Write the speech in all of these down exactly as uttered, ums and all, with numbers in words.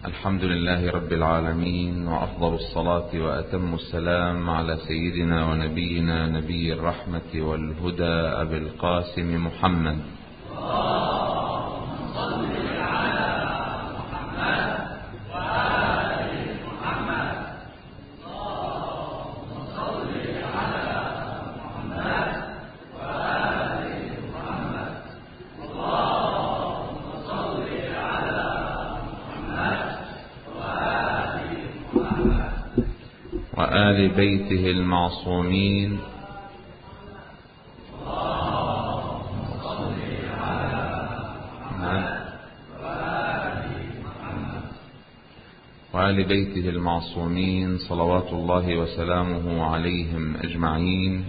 الحمد لله رب العالمين، وأفضل الصلاة وأتم السلام على سيدنا ونبينا نبي الرحمة والهدى أبي القاسم محمد. اللهم صل على محمد وآل محمد. اللهم صل على محمد وآل محمد. اللهم صل على محمد وآل محمد وآل بيته المعصومين. وآل بيته المعصومين صلوات الله وسلامه عليهم أجمعين.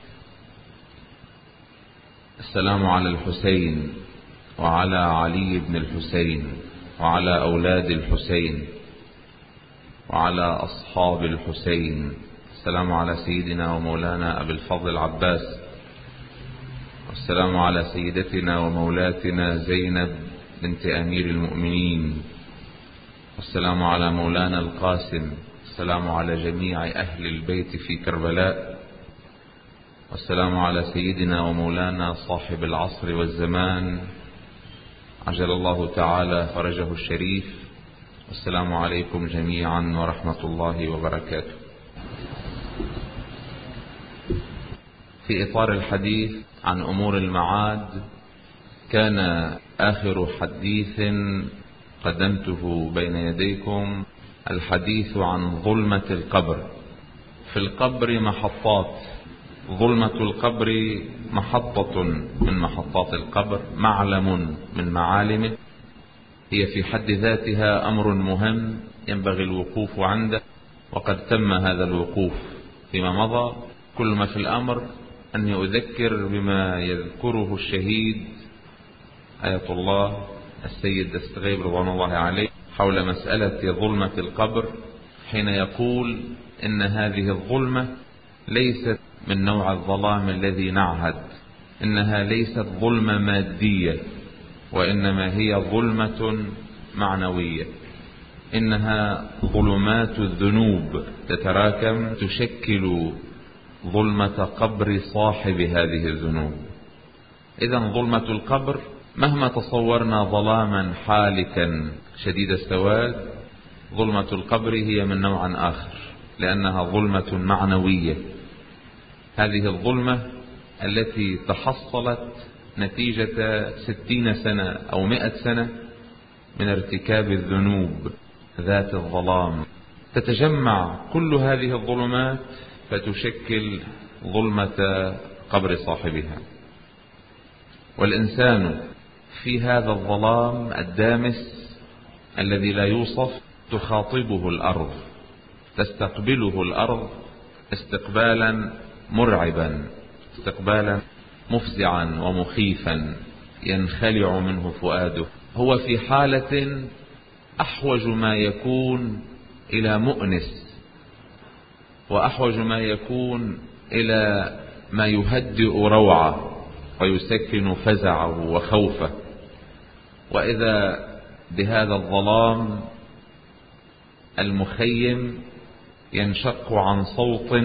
السلام على الحسين وعلى علي بن الحسين وعلى أولاد الحسين وعلى أصحاب الحسين. السلام على سيدنا ومولانا أبي الفضل العباس، والسلام على سيدتنا ومولاتنا زينب بنت أمير المؤمنين، والسلام على مولانا القاسم، السلام على جميع أهل البيت في كربلاء، والسلام على سيدنا ومولانا صاحب العصر والزمان عجل الله تعالى فرجه الشريف. والسلام عليكم جميعا ورحمة الله وبركاته. في إطار الحديث عن أمور المعاد، كان آخر حديث قدمته بين يديكم الحديث عن ظلمة القبر. في القبر محطات، ظلمة القبر محطة من محطات القبر، معلم من معالمه، هي في حد ذاتها أمر مهم ينبغي الوقوف عنده، وقد تم هذا الوقوف فيما مضى. كل ما في الأمر أني أذكر بما يذكره الشهيد آية الله السيد دستغيب رضوان الله عليه حول مسألة ظلمة القبر، حين يقول إن هذه الظلمة ليست من نوع الظلام الذي نعهد، إنها ليست ظلمة مادية، وإنما هي ظلمة معنوية. إنها ظلمات الذنوب تتراكم تشكل ظلمة قبر صاحب هذه الذنوب. إذن ظلمة القبر مهما تصورنا ظلاما حالكا شديد السواد، ظلمة القبر هي من نوع آخر، لأنها ظلمة معنوية. هذه الظلمة التي تحصلت نتيجة ستين سنة أو مئة سنة من ارتكاب الذنوب ذات الظلام، تتجمع كل هذه الظلمات فتشكل ظلمة قبر صاحبها. والإنسان في هذا الظلام الدامس الذي لا يوصف تخاطبه الأرض، تستقبله الأرض استقبالا مرعبا، استقبالا مفزعا ومخيفا، ينخلع منه فؤاده. هو في حالة أحوج ما يكون إلى مؤنس، وأحوج ما يكون إلى ما يهدئ روعه ويسكن فزعه وخوفه. وإذا بهذا الظلام المخيم ينشق عن صوت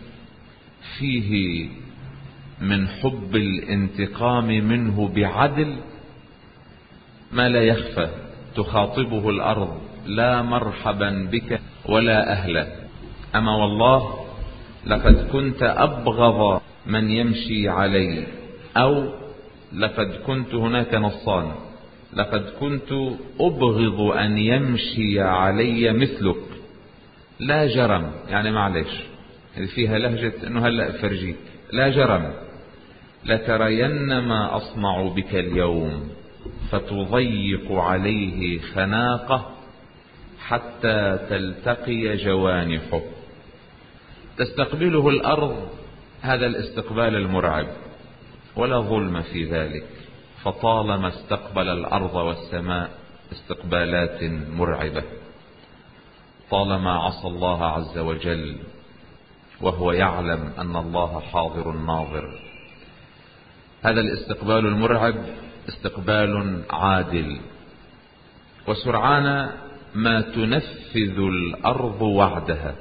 فيه من حب الانتقام منه بعدل ما لا يخفى، تخاطبه الأرض: لا مرحبا بك ولا أهلا. أما والله لقد كنت أبغض من يمشي علي، أو لقد كنت، هناك نصان، لقد كنت أبغض أن يمشي علي مثلك. لا جرم، يعني معلش، فيها لهجة أنه هلأ فرجيك. لا جرم لترين ما أصنع بك اليوم، فتضيق عليه خناقه حتى تلتقي جوانحه. تستقبله الأرض هذا الاستقبال المرعب، ولا ظلم في ذلك، فطالما استقبل الأرض والسماء استقبالات مرعبة، طالما عصى الله عز وجل وهو يعلم أن الله حاضر ناظر. هذا الاستقبال المرعب استقبال عادل، وسرعان ما تنفذ الأرض وعدها.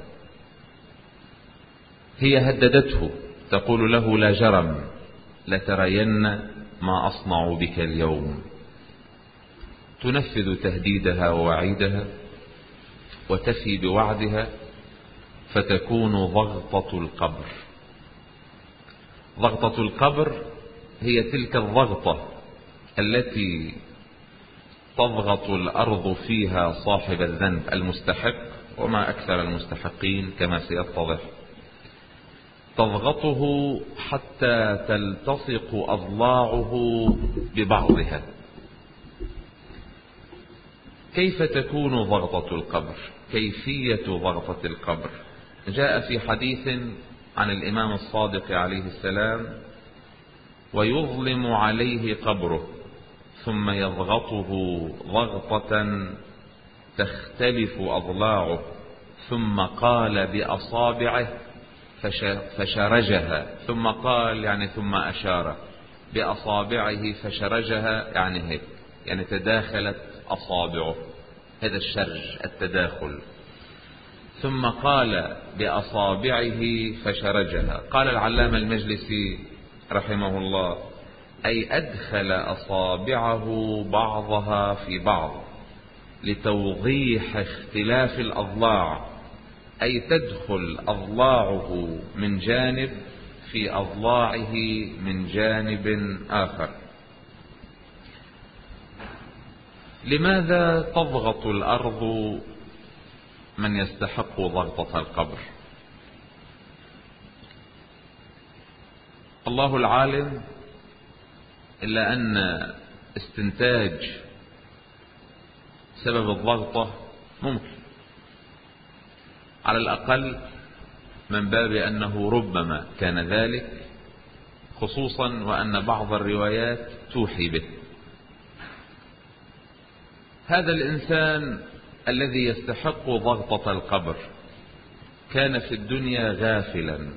هي هددته تقول له لا جرم لترين ما أصنع بك اليوم، تنفذ تهديدها ووعيدها وتفي بوعدها، فتكون ضغطة القبر. ضغطة القبر هي تلك الضغطة التي تضغط الأرض فيها صاحب الذنب المستحق، وما أكثر المستحقين كما سيتضح، تضغطه حتى تلتصق أضلاعه ببعضها. كيف تكون ضغطة القبر؟ كيفية ضغطة القبر جاء في حديث عن الإمام الصادق عليه السلام: ويظلم عليه قبره ثم يضغطه ضغطة تختلف أضلاعه، ثم قال بأصابعه فشرجها، ثم قال يعني ثم أشار بأصابعه فشرجها، يعني هيك، يعني تداخلت أصابعه، هذا الشرج التداخل. ثم قال بأصابعه فشرجها. قال العلامة المجلسي رحمه الله: أي أدخل أصابعه بعضها في بعض لتوضيح اختلاف الأضلاع، أي تدخل أضلاعه من جانب في أضلاعه من جانب آخر. لماذا تضغط الأرض من يستحق ضغطة القبر؟ الله العالم، إلا أن استنتاج سبب الضغطة ممكن، على الأقل من باب أنه ربما كان ذلك، خصوصا وأن بعض الروايات توحي به. هذا الإنسان الذي يستحق ضغطة القبر كان في الدنيا غافلا،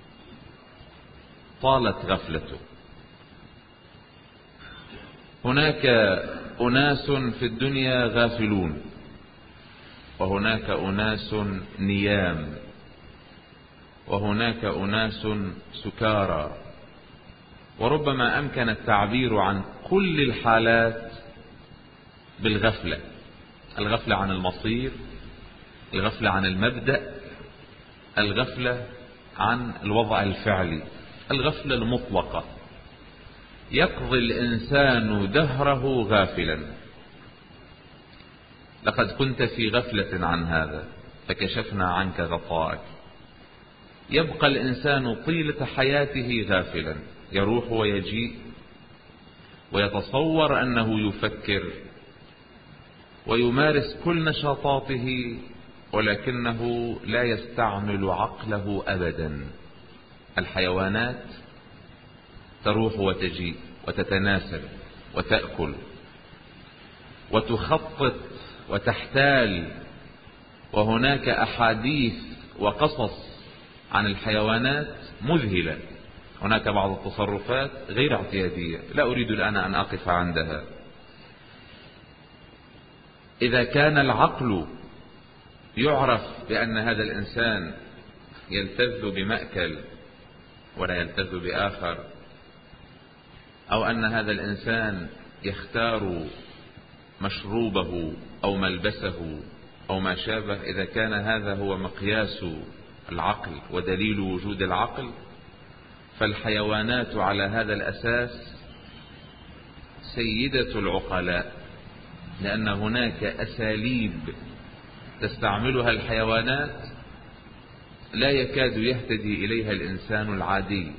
طالت غفلته. هناك أناس في الدنيا غافلون، وهناك أناس نيام، وهناك أناس سكارى، وربما أمكن التعبير عن كل الحالات بالغفلة: الغفلة عن المصير، الغفلة عن المبدأ، الغفلة عن الوضع الفعلي، الغفلة المطلقة. يقضي الإنسان دهره غافلا. لقد كنت في غفلة عن هذا فكشفنا عنك غطاءك. يبقى الإنسان طيلة حياته غافلا، يروح ويجيء ويتصور أنه يفكر ويمارس كل نشاطاته، ولكنه لا يستعمل عقله أبدا. الحيوانات تروح وتجيء وتتناسل وتأكل وتخطط وتحتال، وهناك أحاديث وقصص عن الحيوانات مذهلة. هناك بعض التصرفات غير اعتيادية لا أريد الآن أن أقف عندها. إذا كان العقل يعرف بأن هذا الإنسان يلتذ بمأكل ولا يلتذ بآخر، أو أن هذا الإنسان يختار مشروبه أو ملبسه أو ما شابه، إذا كان هذا هو مقياس العقل ودليل وجود العقل، فالحيوانات على هذا الأساس سيدة العقلاء، لأن هناك أساليب تستعملها الحيوانات لا يكاد يهتدي إليها الإنسان العادي.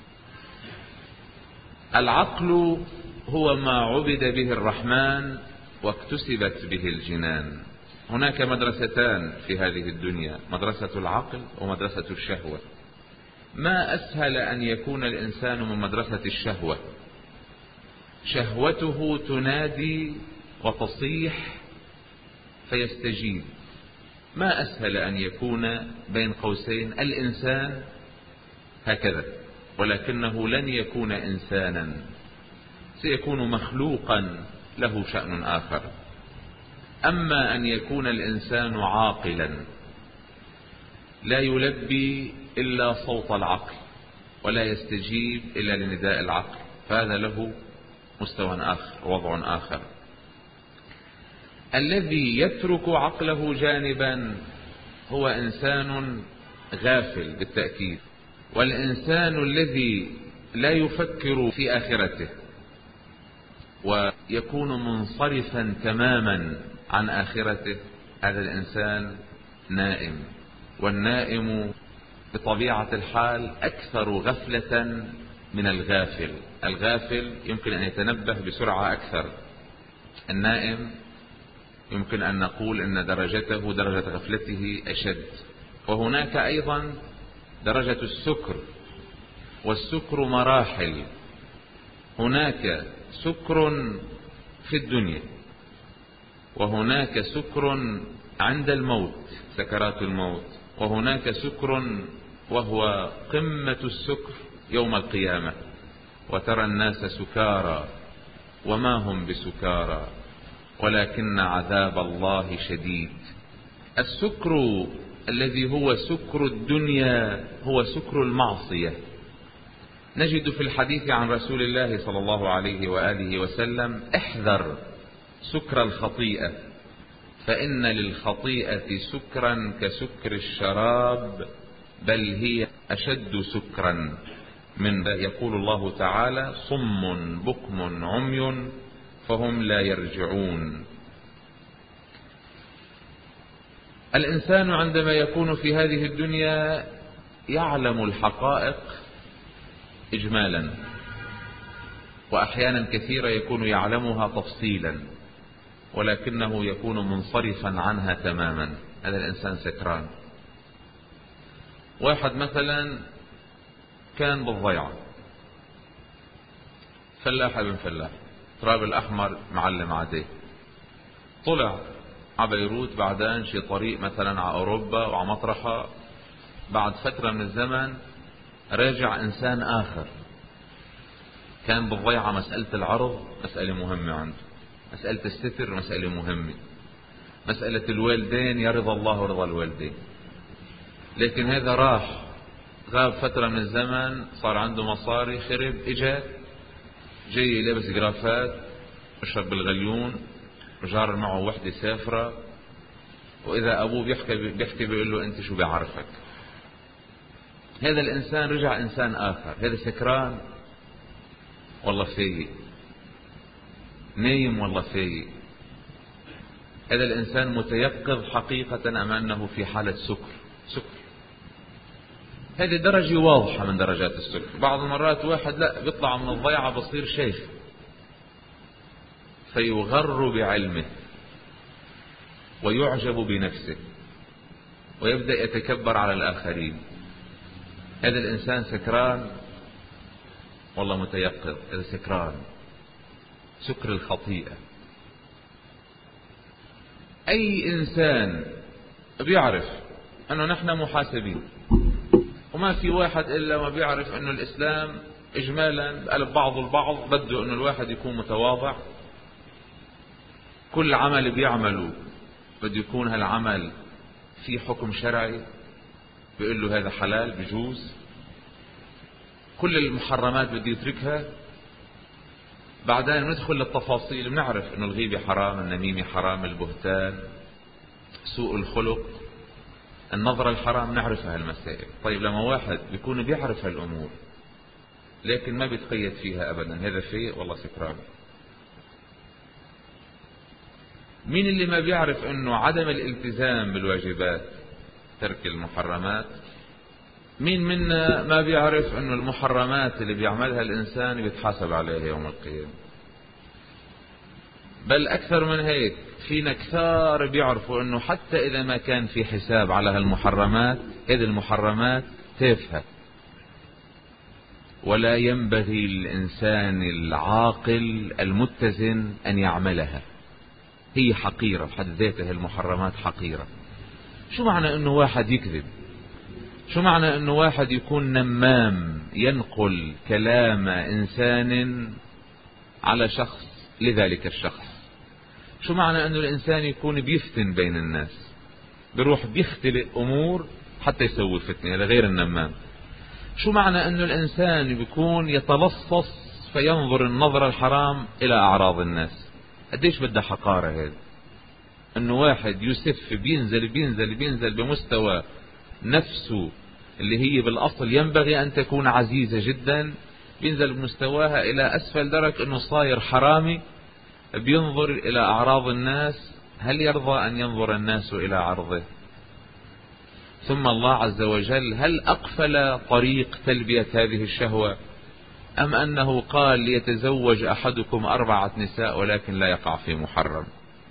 العقل هو ما عبد به الرحمن واكتسبت به الجنان. هناك مدرستان في هذه الدنيا: مدرسة العقل ومدرسة الشهوة. ما أسهل أن يكون الإنسان من مدرسة الشهوة، شهوته تنادي وتصيح فيستجيب. ما أسهل أن يكون بين قوسين الإنسان هكذا، ولكنه لن يكون إنسانا، سيكون مخلوقا له شأن آخر. أما أن يكون الإنسان عاقلا لا يلبي إلا صوت العقل ولا يستجيب إلا لنداء العقل، فهذا له مستوى آخر، وضع آخر. الذي يترك عقله جانبا هو إنسان غافل بالتأكيد، والإنسان الذي لا يفكر في آخرته ويكون منصرفا تماما عن آخرته هذا الإنسان نائم، والنائم بطبيعة الحال أكثر غفلة من الغافل. الغافل يمكن أن يتنبه بسرعة أكثر، النائم يمكن أن نقول أن درجته درجة غفلته أشد. وهناك أيضا درجة السكر، والسكر مراحل. هناك سكر في الدنيا، وهناك سكر عند الموت سكرات الموت، وهناك سكر وهو قمة السكر يوم القيامة، وترى الناس سكارى وما هم بسكارى ولكن عذاب الله شديد. السكر الذي هو سكر الدنيا هو سكر المعصية. نجد في الحديث عن رسول الله صلى الله عليه وآله وسلم: احذر سكر الخطيئة فإن للخطيئة سكرا كسكر الشراب بل هي أشد سكرا من. يقول الله تعالى: صم بكم عمي فهم لا يرجعون. الإنسان عندما يكون في هذه الدنيا يعلم الحقائق إجمالا، وأحيانا كثيرة يكون يعلمها تفصيلا، ولكنه يكون منصرفا عنها تماما. هذا الإنسان سكران. واحد مثلا كان بالضيعة، فلاح ابن فلاح، تراب الأحمر معلم عليه، طلع على بيروت، بعدين شي طريق مثلا على أوروبا وعلى مطرحة، بعد فترة من الزمن راجع إنسان آخر. كان بالضيعة مسألة العرض مسألة مهمة عنده، مسألة الستر مسألة مهمة، مسألة الوالدين يرضى الله ورضى الوالدين. لكن هذا راح غاب فترة من الزمن، صار عنده مصاري، خرب، اجا جاي لابس جرافات، اشرب بالغليون، وجار معه وحدة سافرة، وإذا أبوه بيحكي بيحكي بيقول له: أنت شو بيعرفك؟ هذا الإنسان رجع إنسان آخر. هذا سكران والله فايق، نايم والله فايق. هذا الإنسان متيقظ حقيقة أم أنه في حالة سكر؟ سكر. هذه درجة واضحة من درجات السكر. بعض المرات واحد لا بيطلع من الضيعة بصير شيخ، فيغر بعلمه ويعجب بنفسه ويبدأ يتكبر على الآخرين. هذا الإنسان سكران والله متيقظ. هذا سكران، سكر الخطيئة. أي إنسان بيعرف أنه نحن محاسبين، وما في واحد إلا ما بيعرف أنه الإسلام إجمالا قلب بعض البعض بده أنه الواحد يكون متواضع. كل عمل بيعمله بده يكون هالعمل في حكم شرعي بيقول له هذا حلال بجوز. كل المحرمات بده يتركها. بعدين ندخل للتفاصيل، بنعرف انه الغيبة حرام، النميمة حرام، البهتان، سوء الخلق، النظرة الحرام، نعرف هالمسائل. طيب لما واحد بيكون بيعرف هالامور لكن ما بيتقيد فيها ابدا، هذا فيه والله سكران. مين اللي ما بيعرف انه عدم الالتزام بالواجبات ترك المحرمات؟ مين منا ما بيعرف انه المحرمات اللي بيعملها الانسان بيتحاسب عليها يوم القيامة؟ بل اكثر من هيك، فينا كثار بيعرفوا انه حتى اذا ما كان في حساب على هالمحرمات، هذه المحرمات تافهة ولا ينبغي للانسان العاقل المتزن ان يعملها. هي حقيرة بحد ذاتها، المحرمات حقيرة. شو معنى انه واحد يكذب؟ شو معنى انه واحد يكون نمام ينقل كلام انسان على شخص لذلك الشخص؟ شو معنى أنه الإنسان يكون بيفتن بين الناس، بيروح بيختلق أمور حتى يسوي فتنة لغير النمام؟ شو معنى أنه الإنسان بيكون يتلصص فينظر النظر الحرام إلى أعراض الناس؟ قديش بدها حقارة هذا، أنه واحد يسف بينزل بينزل بينزل بمستوى نفسه اللي هي بالأصل ينبغي أن تكون عزيزة جدا، بينزل بمستواها إلى أسفل درجة أنه صاير حرامي بينظر إلى أعراض الناس. هل يرضى أن ينظر الناس إلى عرضه؟ ثم الله عز وجل هل أقفل طريق تلبية هذه الشهوة، أم أنه قال ليتزوج أحدكم أربعة نساء ولكن لا يقع في محرم؟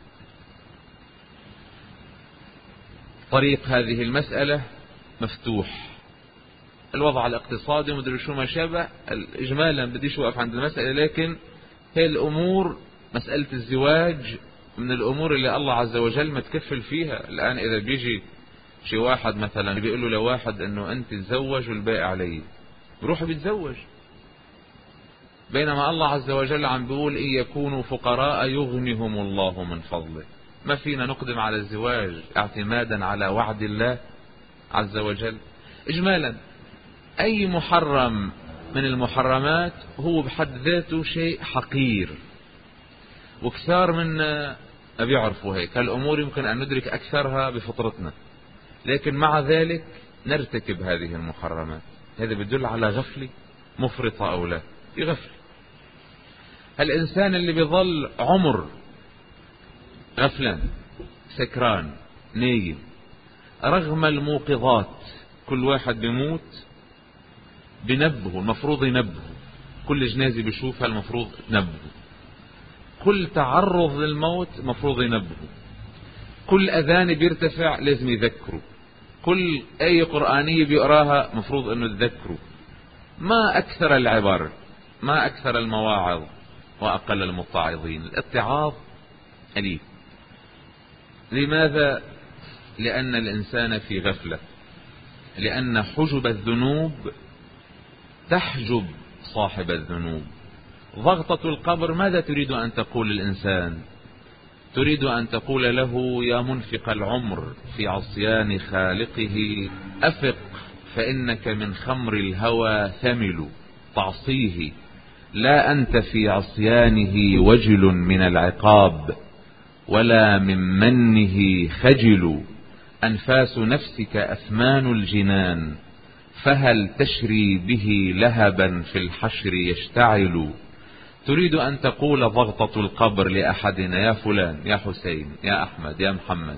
طريق هذه المسألة مفتوح. الوضع الاقتصادي مدري شو ما شابه، إجمالا بديش وقف عند المسألة، لكن هي الأمور مسألة الزواج من الأمور اللي الله عز وجل متكفل فيها. الآن إذا بيجي شي واحد مثلا بيقول له لواحد أنه أنت تزوج والباقي علي، بروح بيتزوج، بينما الله عز وجل عم بيقول إن يكونوا فقراء يغنهم الله من فضله. ما فينا نقدم على الزواج اعتمادا على وعد الله عز وجل. إجمالا أي محرم من المحرمات هو بحد ذاته شيء حقير، وكثار منا بيعرفوا هيك. هالأمور يمكن أن ندرك أكثرها بفطرتنا، لكن مع ذلك نرتكب هذه المحرمات. هذا بيدل على غفلة مفرطة أو لا؟ في غفلة. الإنسان اللي بيظل عمر غفلان سكران نايم رغم الموقظات، كل واحد بيموت بنبهه، المفروض ينبهه، كل جنازة بيشوفها المفروض تنبهه، كل تعرض للموت مفروض ينبهه، كل أذان بيرتفع لازم يذكره، كل آية قرآنية بيقراها مفروض أنه تذكره. ما أكثر العبر، ما أكثر المواعظ وأقل المتعظين. الاتعاظ قليل. لماذا؟ لأن الإنسان في غفلة، لأن حجب الذنوب تحجب صاحب الذنوب. ضغطة القبر ماذا تريد أن تقول الإنسان؟ تريد أن تقول له يا منفق العمر في عصيان خالقه أفق، فإنك من خمر الهوى ثمل تعصيه، لا أنت في عصيانه وجل من العقاب، ولا من منه خجل. أنفاس نفسك أثمان الجنان، فهل تشري به لهبا في الحشر يشتعل. تريد أن تقول ضغطة القبر لأحدنا يا فلان يا حسين يا أحمد يا محمد،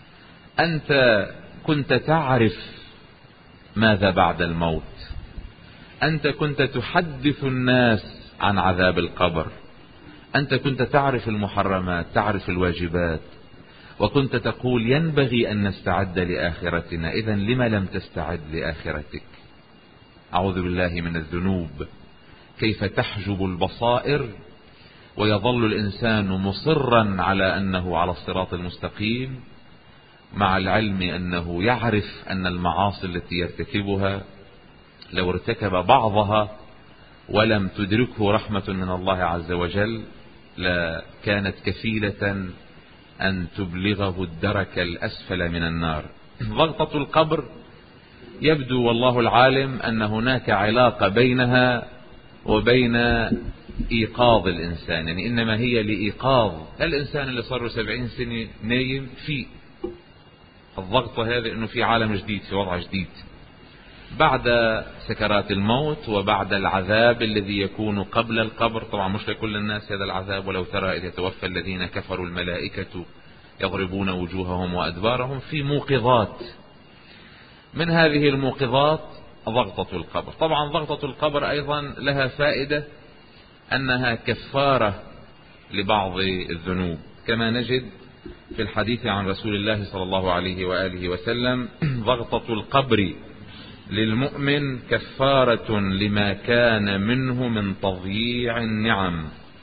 أنت كنت تعرف ماذا بعد الموت، أنت كنت تحدث الناس عن عذاب القبر، أنت كنت تعرف المحرمات تعرف الواجبات، وكنت تقول ينبغي أن نستعد لآخرتنا. إذن لما لم تستعد لآخرتك؟ أعوذ بالله من الذنوب. كيف تحجب البصائر ويظل الإنسان مصرا على أنه على الصراط المستقيم، مع العلم أنه يعرف أن المعاصي التي يرتكبها لو ارتكب بعضها ولم تدركه رحمة من الله عز وجل لكانت كفيلة أن تبلغه الدرك الأسفل من النار. ضغطة القبر يبدو والله العالم أن هناك علاقة بينها وبين إيقاظ الإنسان، يعني إنما هي لإيقاظ الإنسان اللي صار سبعين سنة نايم في الضغطة هذا، إنه في عالم جديد، في وضع جديد بعد سكرات الموت وبعد العذاب الذي يكون قبل القبر. طبعا مش لكل الناس هذا العذاب، ولو ترى إذ يتوفى الذين كفروا الملائكة يضربون وجوههم وأدبارهم. في موقظات، من هذه الموقظات ضغطة القبر. طبعا ضغطة القبر أيضا لها فائدة أنها كفارة لبعض الذنوب، كما نجد في الحديث عن رسول الله صلى الله عليه وآله وسلم: ضغطة القبر للمؤمن كفارة لما كان منه من تضييع النعم.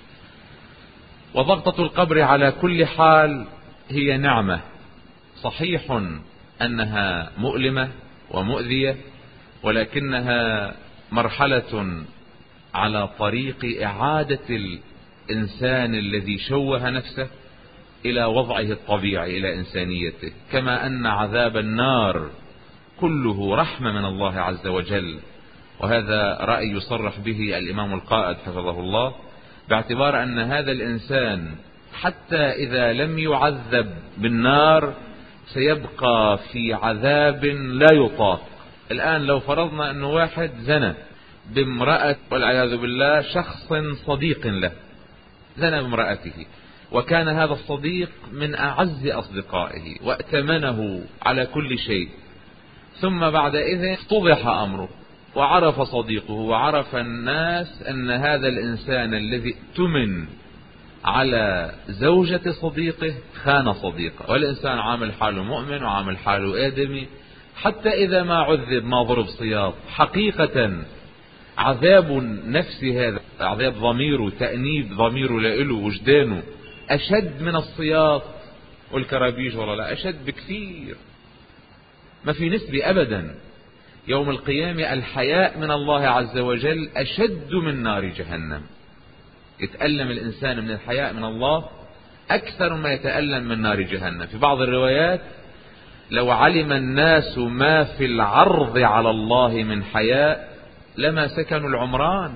وضغطة القبر على كل حال هي نعمة، صحيح أنها مؤلمة ومؤذية، ولكنها مرحلة على طريق إعادة الإنسان الذي شوه نفسه إلى وضعه الطبيعي، إلى إنسانيته، كما أن عذاب النار كله رحمة من الله عز وجل. وهذا رأي يصرح به الإمام القائد حفظه الله، باعتبار أن هذا الإنسان حتى إذا لم يعذب بالنار سيبقى في عذاب لا يطاق. الآن لو فرضنا أن واحد زنى بامرأة والعياذ بالله شخص صديق له، زنى بامرأته، وكان هذا الصديق من أعز أصدقائه وأتمنه على كل شيء، ثم بعد إذن افتضح أمره وعرف صديقه وعرف الناس أن هذا الإنسان الذي اؤتمن على زوجة صديقه خان صديقه، والإنسان عامل حاله مؤمن وعامل حاله آدمي، حتى إذا ما عذب ما ضرب صياط. حقيقة عذاب النفس هذا، عذاب ضميره، تأنيب ضميره لإله وجدانه، أشد من الصياط والكرابيج، ولا لا أشد بكثير، ما في نسبة أبدا. يوم القيامة الحياء من الله عز وجل أشد من نار جهنم. يتألم الإنسان من الحياء من الله أكثر ما يتألم من نار جهنم. في بعض الروايات لو علم الناس ما في العرض على الله من حياء لما سكنوا العمران.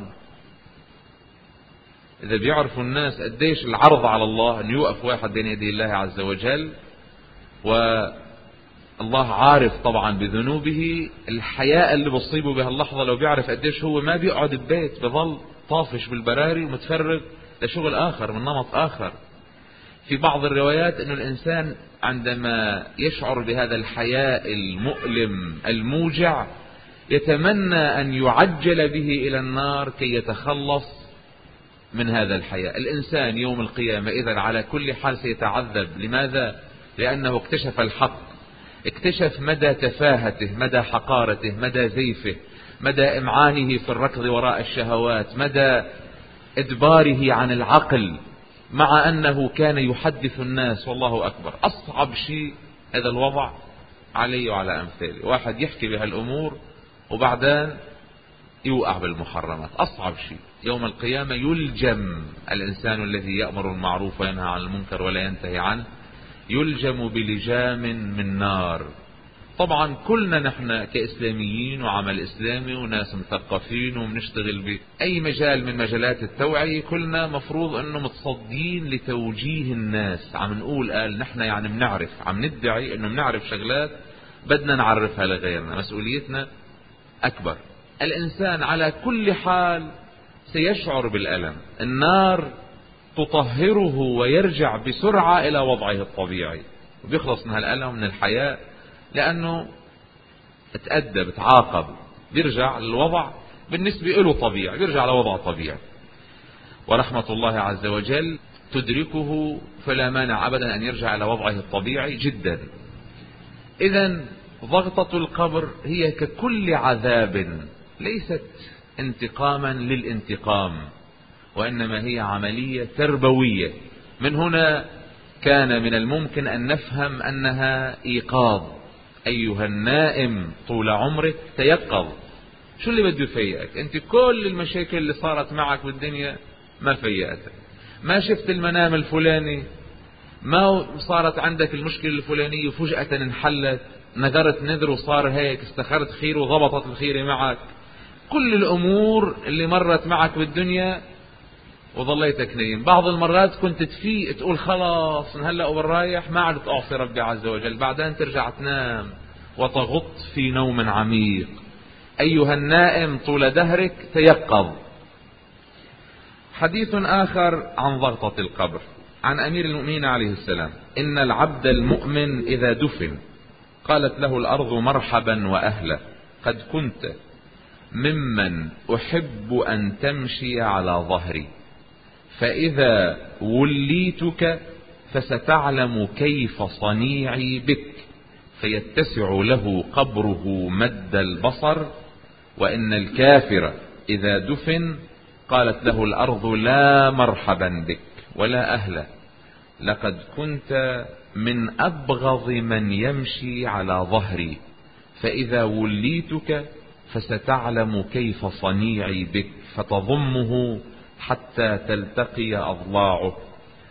إذا بيعرفوا الناس قديش العرض على الله، أن يوقف واحد بين يدي الله عز وجل والله عارف طبعا بذنوبه، الحياء اللي بصيبه بهاللحظة لو بيعرف قديش هو ما بيقعد ببيت، بظل طافش بالبراري ومتفرغ لشغل آخر من نمط آخر. في بعض الروايات أن الإنسان عندما يشعر بهذا الحياء المؤلم الموجع يتمنى أن يعجل به إلى النار كي يتخلص من هذا الحياء. الإنسان يوم القيامة إذن على كل حال سيتعذب. لماذا؟ لأنه اكتشف الحق، اكتشف مدى تفاهته، مدى حقارته، مدى زيفه، مدى إمعانه في الركض وراء الشهوات، مدى إدباره عن العقل، مع أنه كان يحدث الناس. والله أكبر، أصعب شيء هذا الوضع علي وعلى أمثالي، واحد يحكي بهالأمور وبعدين يوقع بالمحرمات. أصعب شيء يوم القيامة يلجم الإنسان الذي يأمر المعروف وينهى عن المنكر ولا ينتهي عنه، يلجم بلجام من نار. طبعا كلنا نحن كإسلاميين وعمل إسلامي وناس مثقفين وبنشتغل بأي مجال من مجالات التوعية، كلنا مفروض أنه متصدين لتوجيه الناس. عم نقول قال نحن يعني بنعرف، عم ندعي أنه بنعرف شغلات بدنا نعرفها لغيرنا، مسؤوليتنا أكبر. الإنسان على كل حال سيشعر بالألم، النار تطهره ويرجع بسرعة إلى وضعه الطبيعي وبيخلص من هالألم من الحياة، لأنه اتأدب تعاقب، بيرجع للوضع بالنسبة له طبيعي، بيرجع لوضع طبيعي. ورحمة الله عز وجل تدركه فلا مانع أبدا أن يرجع إلى وضعه الطبيعي جدا. إذن ضغطة القبر هي ككل عذاب، ليست انتقاما للانتقام، وإنما هي عملية تربوية. من هنا كان من الممكن أن نفهم أنها إيقاظ. أيها النائم طول عمرك تيقظ. شو اللي بده يفيقك؟ أنت كل المشاكل اللي صارت معك بالدنيا ما فيقتك، ما شفت المنام الفلاني، ما صارت عندك المشكلة الفلانية وفجأة انحلت، نذرت نذر وصار هيك، استخرت خير وضبطت الخير معك. كل الأمور اللي مرت معك بالدنيا وظليتك نايم. بعض المرات كنت تفيق تقول خلاص من هلأ وبالرايح ما عدت أعصي ربي عز وجل، بعدين ترجع تنام وتغط في نوم عميق. أيها النائم طول دهرك تيقظ. حديث آخر عن ضغطة القبر عن أمير المؤمنين عليه السلام: إن العبد المؤمن إذا دفن قالت له الأرض مرحبا وأهلا، قد كنت ممن أحب أن تمشي على ظهري، فإذا وليتك فستعلم كيف صنيعي بك، فيتسع له قبره مد البصر. وإن الكافر إذا دفن قالت له الأرض لا مرحبا بك ولا أهلا، لقد كنت من أبغض من يمشي على ظهري، فإذا وليتك فستعلم كيف صنيعي بك، فتضمه حتى تلتقي أضلاعه.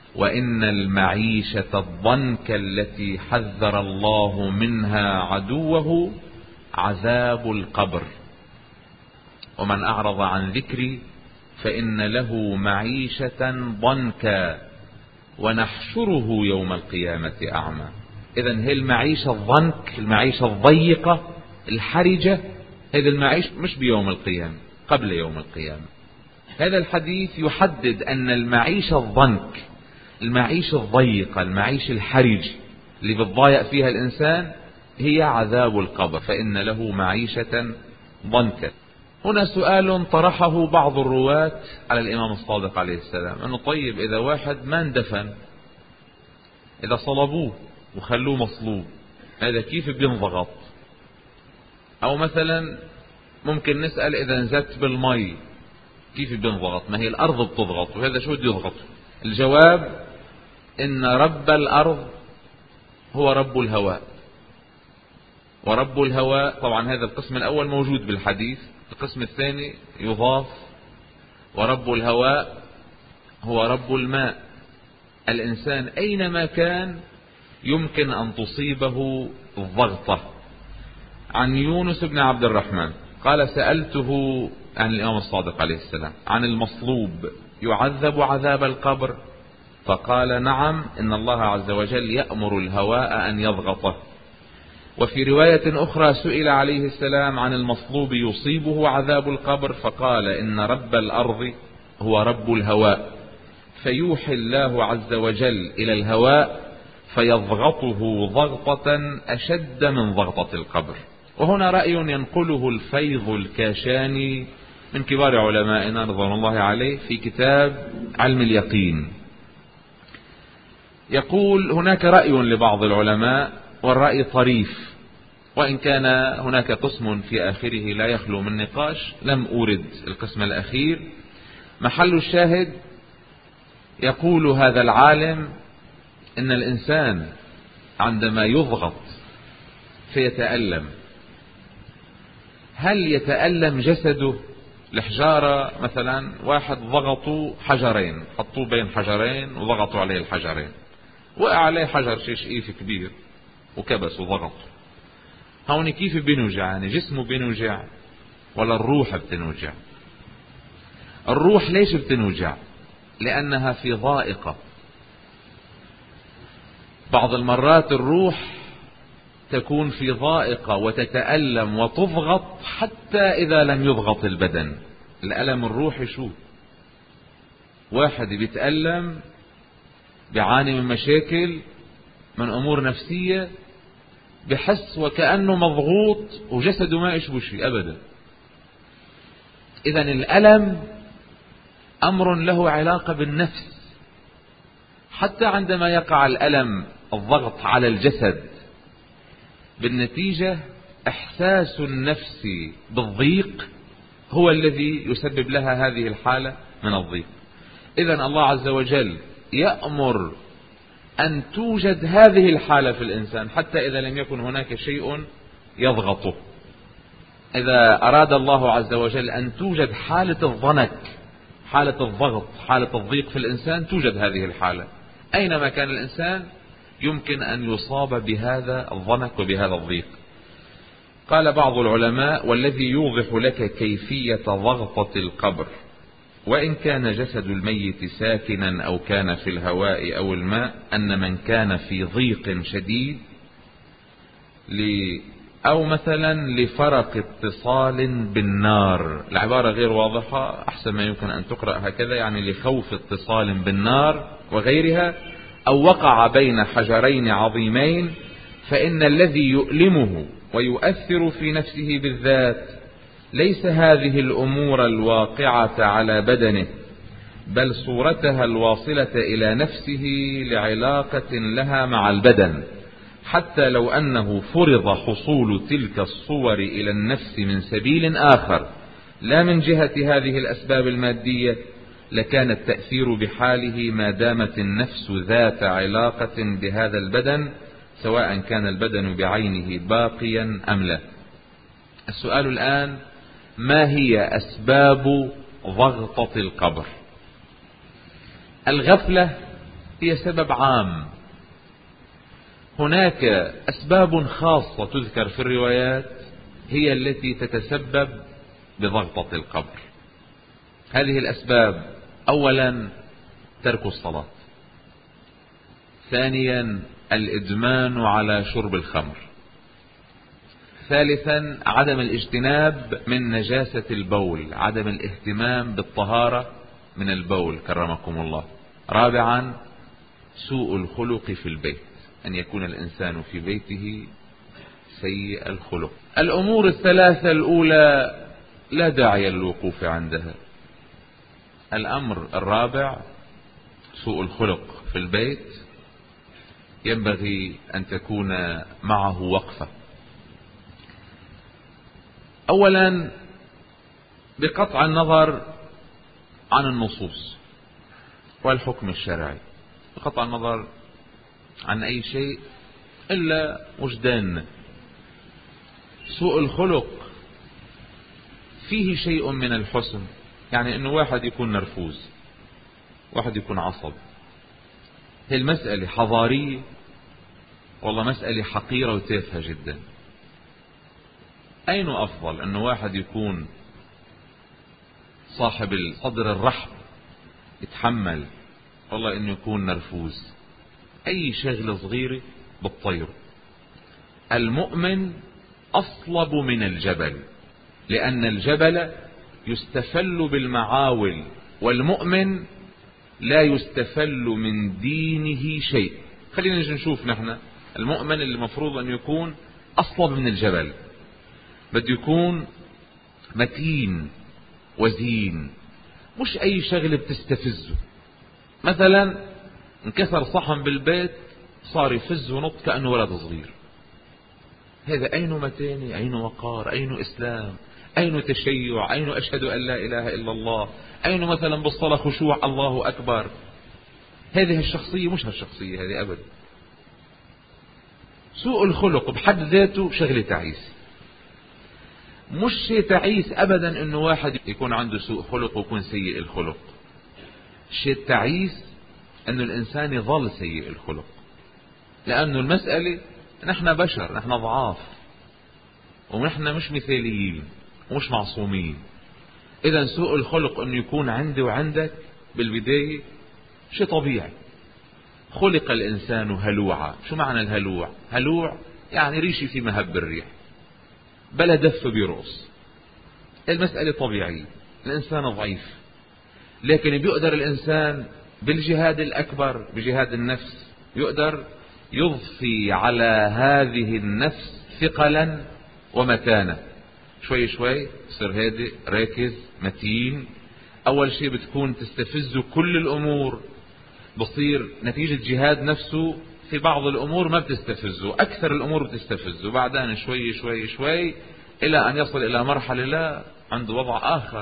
وإن المعيشة الضنك التي حذر الله منها عدوه عذاب القبر، ومن أعرض عن ذكري فإن له معيشة ضنكا ونحشره يوم القيامة أعمى. إذن هي المعيشة الضنك، المعيشة الضيقة الحرجة، هذه المعيشة مش بيوم القيامة، قبل يوم القيامة. هذا الحديث يحدد أن المعيشة الضنك، المعيشة الضيقة، المعيشة الحرج اللي بتضايق فيها الإنسان هي عذاب القبر، فإن له معيشة ضنكا. هنا سؤال طرحه بعض الرواة على الإمام الصادق عليه السلام، أنه طيب إذا واحد ما اندفن، إذا صلبوه وخلوه مصلوب، هذا كيف بينضغط؟ أو مثلا ممكن نسأل إذا نزلت بالمي كيف بينضغط؟ ما هي الأرض بتضغط، وهذا شو بده يضغط؟ الجواب إن رب الأرض هو رب الهواء، ورب الهواء طبعا هذا القسم الأول موجود بالحديث، القسم الثاني يضاف، ورب الهواء هو رب الماء. الإنسان أينما كان يمكن أن تصيبه الضغطة. عن يونس بن عبد الرحمن قال سألته عن الإمام الصادق عليه السلام عن المصلوب يعذب عذاب القبر، فقال نعم، إن الله عز وجل يأمر الهواء أن يضغطه. وفي رواية أخرى سئل عليه السلام عن المصلوب يصيبه عذاب القبر، فقال إن رب الأرض هو رب الهواء، فيوحي الله عز وجل إلى الهواء فيضغطه ضغطة أشد من ضغطة القبر. وهنا رأي ينقله الفيض الكاشاني من كبار علمائنا رضوان الله عليه في كتاب علم اليقين، يقول هناك رأي لبعض العلماء والرأي طريف، وإن كان هناك قسم في آخره لا يخلو من نقاش، لم أورد القسم الأخير. محل الشاهد يقول هذا العالم إن الإنسان عندما يضغط فيتألم، هل يتألم جسده؟ الحجارة مثلا واحد ضغطوا حجرين، حطوه بين حجرين وضغطوا عليه الحجرين، وقع عليه حجر شيء كبير وكبس وضغط، هون كيف بينوجع؟ يعني جسمه بينوجع ولا الروح بتنوجع؟ الروح ليش بتنوجع؟ لأنها في ضائقة. بعض المرات الروح تكون في ضائقة وتتألم وتضغط حتى إذا لم يضغط البدن. الألم الروحي شو؟ واحد بيتألم، بيعاني من مشاكل، من أمور نفسية، بحس وكأنه مضغوط وجسده ما يشبه شيء أبدا. إذن الألم أمر له علاقة بالنفس. حتى عندما يقع الألم الضغط على الجسد، بالنتيجة إحساس النفس بالضيق هو الذي يسبب لها هذه الحالة من الضيق. إذن الله عز وجل يأمر أن توجد هذه الحالة في الإنسان حتى إذا لم يكن هناك شيء يضغطه. إذا أراد الله عز وجل أن توجد حالة الضنك، حالة الضغط، حالة الضيق في الإنسان، توجد هذه الحالة. أينما كان الإنسان يمكن أن يصاب بهذا الضنك وبهذا الضيق. قال بعض العلماء والذي يوضح لك كيفية ضغطة القبر وإن كان جسد الميت ساكنا أو كان في الهواء أو الماء، أن من كان في ضيق شديد أو مثلا لفرق اتصال بالنار، العبارة غير واضحة، أحسن ما يمكن أن تقرأ هكذا، يعني لخوف اتصال بالنار وغيرها، أو وقع بين حجرين عظيمين، فإن الذي يؤلمه ويؤثر في نفسه بالذات ليس هذه الأمور الواقعة على بدنه، بل صورتها الواصلة إلى نفسه لعلاقة لها مع البدن، حتى لو أنه فرض حصول تلك الصور إلى النفس من سبيل آخر لا من جهة هذه الأسباب المادية، لكان التأثير بحاله ما دامت النفس ذات علاقة بهذا البدن، سواء كان البدن بعينه باقيا أم لا. السؤال الآن: ما هي أسباب ضغطة القبر؟ الغفلة هي سبب عام. هناك أسباب خاصة تذكر في الروايات هي التي تتسبب بضغطة القبر. هذه الأسباب: أولا ترك الصلاة، ثانيا الإدمان على شرب الخمر، ثالثا عدم الاجتناب من نجاسة البول، عدم الاهتمام بالطهارة من البول كرمكم الله، رابعا سوء الخلق في البيت، أن يكون الإنسان في بيته سيء الخلق. الأمور الثلاثة الأولى لا داعي للوقوف عندها. الأمر الرابع سوء الخلق في البيت ينبغي أن تكون معه وقفة. أولا بقطع النظر عن النصوص والحكم الشرعي، بقطع النظر عن أي شيء إلا وجدان. سوء الخلق فيه شيء من الحسن، يعني انه واحد يكون نرفوز، واحد يكون عصب. هي المسألة حضارية، والله مسألة حقيرة وتافهة جدا. اين افضل انه واحد يكون صاحب الصدر الرحب يتحمل، والله انه يكون نرفوز، اي شغلة صغيرة بالطير. المؤمن اصلب من الجبل، لان الجبل يستفل بالمعاول، والمؤمن لا يستفل من دينه شيء. خلينا نجي نشوف نحن المؤمن اللي المفروض ان يكون اصلب من الجبل، بده يكون متين وزين، مش اي شغله بتستفزه. مثلا انكسر صحن بالبيت صار يفز ونط كأنه ولد صغير. هذا اين متانه، اين وقار، اين اسلام، اين تشيع، اين اشهد ان لا اله الا الله، اين مثلا بالصلاة خشوع الله اكبر. هذه الشخصية مش هالشخصية هذه ابدا. سوء الخلق بحد ذاته شغلة تعيس، مش شيء تعيس ابدا انه واحد يكون عنده سوء خلق ويكون سيء الخلق. شيء تعيس انه الانسان يظل سيء الخلق، لانه المسألة نحن بشر، نحن ضعاف، ونحن مش مثاليين ومش معصومين. اذا سوء الخلق انه يكون عندي وعندك بالبداية شيء طبيعي. خلق الانسان هلوعا. شو معنى الهلوع؟ هلوع يعني ريشي في مهب الريح، بلا دف برؤس. المسألة طبيعية، الانسان ضعيف، لكن بيقدر الانسان بالجهاد الاكبر، بجهاد النفس، يقدر يضفي على هذه النفس ثقلا ومتانة. شوي شوي تصير هادئ راكز متين. اول شيء بتكون تستفزه كل الامور، بصير نتيجة جهاد نفسه في بعض الامور ما بتستفزه، اكثر الامور بتستفزه. بعدين شوي شوي شوي الى ان يصل الى مرحلة لا عنده وضع اخر.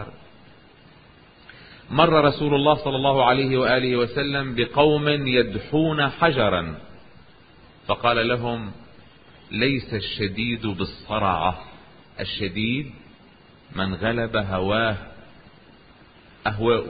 مر رسول الله صلى الله عليه وآله وسلم بقوم يدحون حجرا، فقال لهم: ليس الشديد بالصرعة، الشديد من غلب هواه أهواؤه.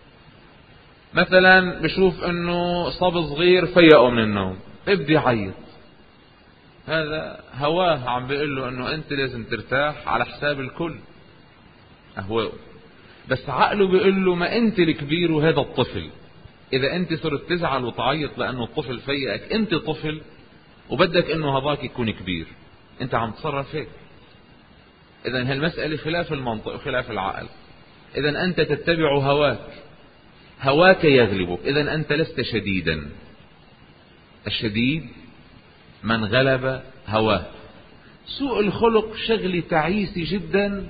مثلا بشوف انه صب صغير فيقه من النوم ابدي يعيط، هذا هواه عم بيقول له انه انت لازم ترتاح على حساب الكل، أهواؤه. بس عقله بيقول له ما انت الكبير وهذا الطفل. اذا انت صرت تزعل وتعيط لانه الطفل فيقك، انت طفل وبدك انه هذاك يكون كبير، انت عم تصرف هيك. اذا هالمسألة خلاف المنطق وخلاف العقل. اذا انت تتبع هواك، هواك يغلبك، اذا انت لست شديدا. الشديد من غلب هواه. سوء الخلق شغلة تعيسي جدا،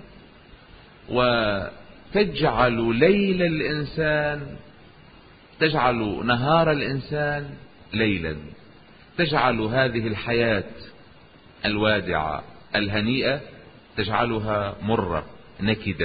وتجعل ليل الانسان، تجعل نهار الانسان ليلا، تجعل هذه الحياة الوادعة الهنيئة تجعلها مرة نكدة.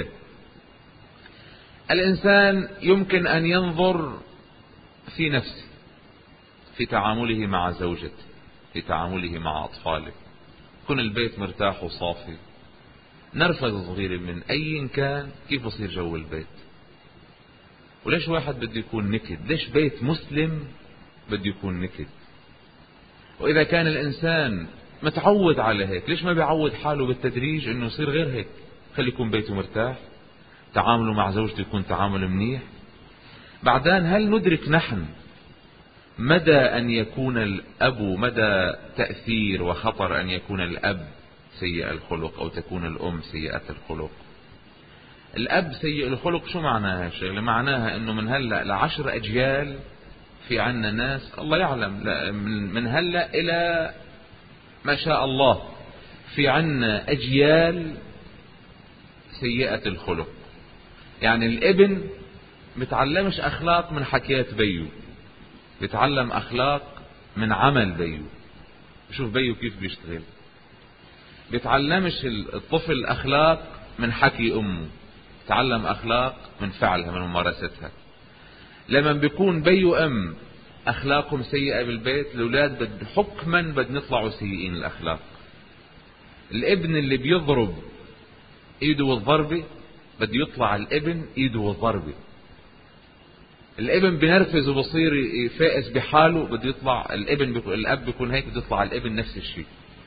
الإنسان يمكن أن ينظر في نفسه، في تعامله مع زوجته، في تعامله مع أطفاله، يكون البيت مرتاح وصافي، نرفز صغير من أي كان، كيف يصير جو البيت؟ وليش واحد بده يكون نكد؟ ليش بيت مسلم بده يكون نكد. وإذا كان الإنسان متعود على هيك، ليش ما بيعود حاله بالتدريج انه يصير غير هيك؟ خلي يكون بيته مرتاح، تعامله مع زوجته يكون تعامل منيح. بعدين هل ندرك نحن مدى أن يكون الأب، مدى تأثير وخطر أن يكون الأب سيء الخلق أو تكون الأم سيئة الخلق؟ الأب سيء الخلق شو معناها الشغلة؟ معناها أنه من هلأ لعشر أجيال في عنا ناس الله يعلم من هلأ إلى ما شاء الله في عنا أجيال سيئة الخلق. يعني الابن بتعلمش أخلاق من حكيات بيو، بتعلم أخلاق من عمل بيو. شوف بيو كيف بيشتغل. بتعلمش الطفل أخلاق من حكي أمه، تعلم أخلاق من فعلها، من ممارستها. لما بيكون بيو أم أخلاقهم سيئة بالبيت، الأولاد بد حكما بد نطلعوا سيئين الأخلاق. الابن اللي بيضرب ايده والضربة بده يطلع الابن ايده والضربة. الابن بنرفز وبصير فائز بحاله بده يطلع الابن بيكون الاب بيكون هيك بده يطلع الابن نفس الشيء.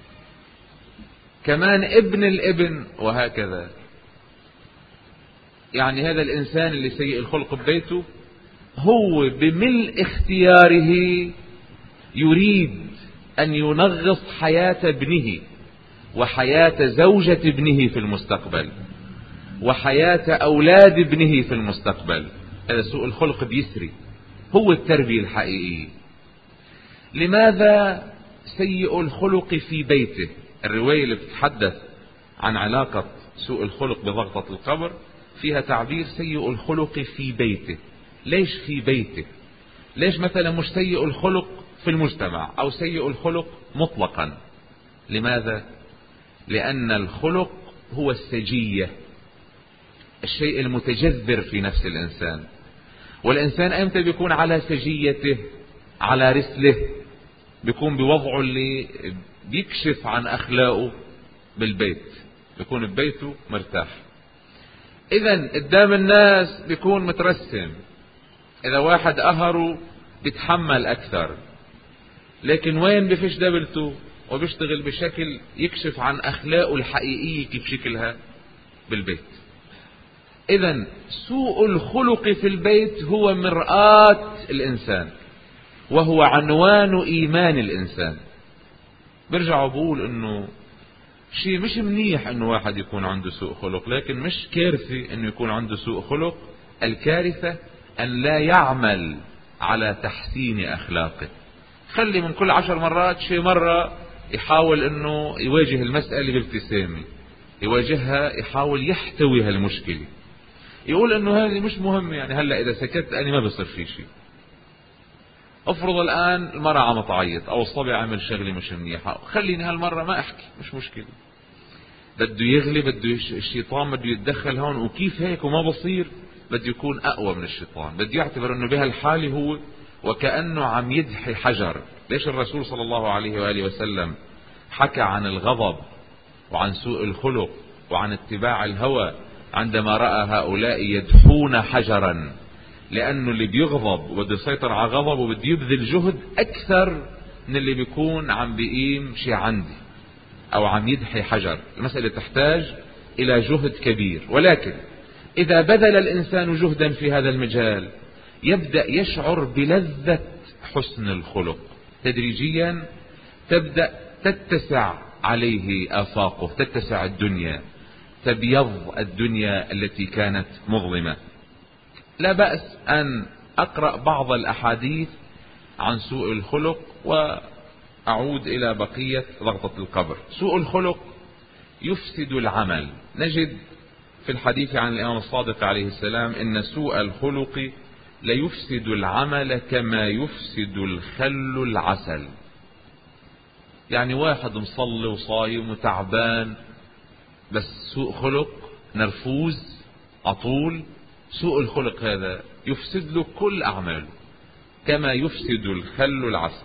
كمان ابن الابن وهكذا. يعني هذا الانسان اللي سيء الخلق ببيته هو بملء اختياره يريد ان ينغص حياة ابنه وحياة زوجة ابنه في المستقبل وحياة أولاد ابنه في المستقبل. هذا سوء الخلق بيسري، هو التربية الحقيقية. لماذا سيء الخلق في بيته؟ الرواية اللي بتتحدث عن علاقة سوء الخلق بضغطة القبر فيها تعبير سيء الخلق في بيته. ليش في بيته؟ ليش مثلا مش سيء الخلق في المجتمع أو سيء الخلق مطلقا؟ لماذا؟ لأن الخلق هو السجية، الشيء المتجذر في نفس الإنسان. والإنسان أمتى بيكون على سجيته، على رسله، بيكون بوضعه اللي بيكشف عن أخلاقه بالبيت، بيكون ببيته مرتاح. إذن قدام الناس بيكون مترسم، إذا واحد قهره بيتحمل أكثر، لكن وين بفش دبلته وبيشتغل بشكل يكشف عن أخلاقه الحقيقية كيف شكلها بالبيت. إذن سوء الخلق في البيت هو مرآة الإنسان وهو عنوان إيمان الإنسان. برجع بقول إنه شيء مش منيح إنه واحد يكون عنده سوء خلق، لكن مش كارثة إنه يكون عنده سوء خلق. الكارثة أن لا يعمل على تحسين أخلاقه. خلي من كل عشر مرات شيء مرة يحاول إنه يواجه المسألة بابتسامة، يواجهها، يحاول يحتوي هالمشكلة، يقول إنه هذه مش مهم، يعني هلا إذا سكت أنا ما بصير في شيء. افرض الآن المرأة عم تعيط أو الصبي عمل شغلة مش منيحة، خليني هالمرة ما أحكي، مش مشكلة. بده يغلي، بده الشيطان بده يتدخل هون، وكيف هيك وما بصير؟ بده يكون أقوى من الشيطان، بده يعتبر إنه بهالحالة هو وكأنه عم يدحي حجر. ليش الرسول صلى الله عليه وآله وسلم حكى عن الغضب وعن سوء الخلق وعن اتباع الهوى عندما رأى هؤلاء يدحون حجرا؟ لأنه اللي بيغضب وبده يسيطر على غضبه وبده يبذل جهد أكثر من اللي بيكون عم بيقيم شيء عندي أو عم يدحي حجر. المسألة تحتاج إلى جهد كبير، ولكن إذا بذل الإنسان جهدا في هذا المجال يبدأ يشعر بلذة حسن الخلق. تدريجيا تبدأ تتسع عليه آفاقه، تتسع الدنيا، تبيض الدنيا التي كانت مظلمة. لا بأس أن أقرأ بعض الأحاديث عن سوء الخلق وأعود إلى بقية ضغطة القبر. سوء الخلق يفسد العمل. نجد في الحديث عن الإمام الصادق عليه السلام إن سوء الخلق ليفسد العمل كما يفسد الخل العسل. يعني واحد مصلي وصايم وتعبان بس سوء خلق، نرفوز عطول، سوء الخلق هذا يفسد له كل أعماله كما يفسد الخل العسل.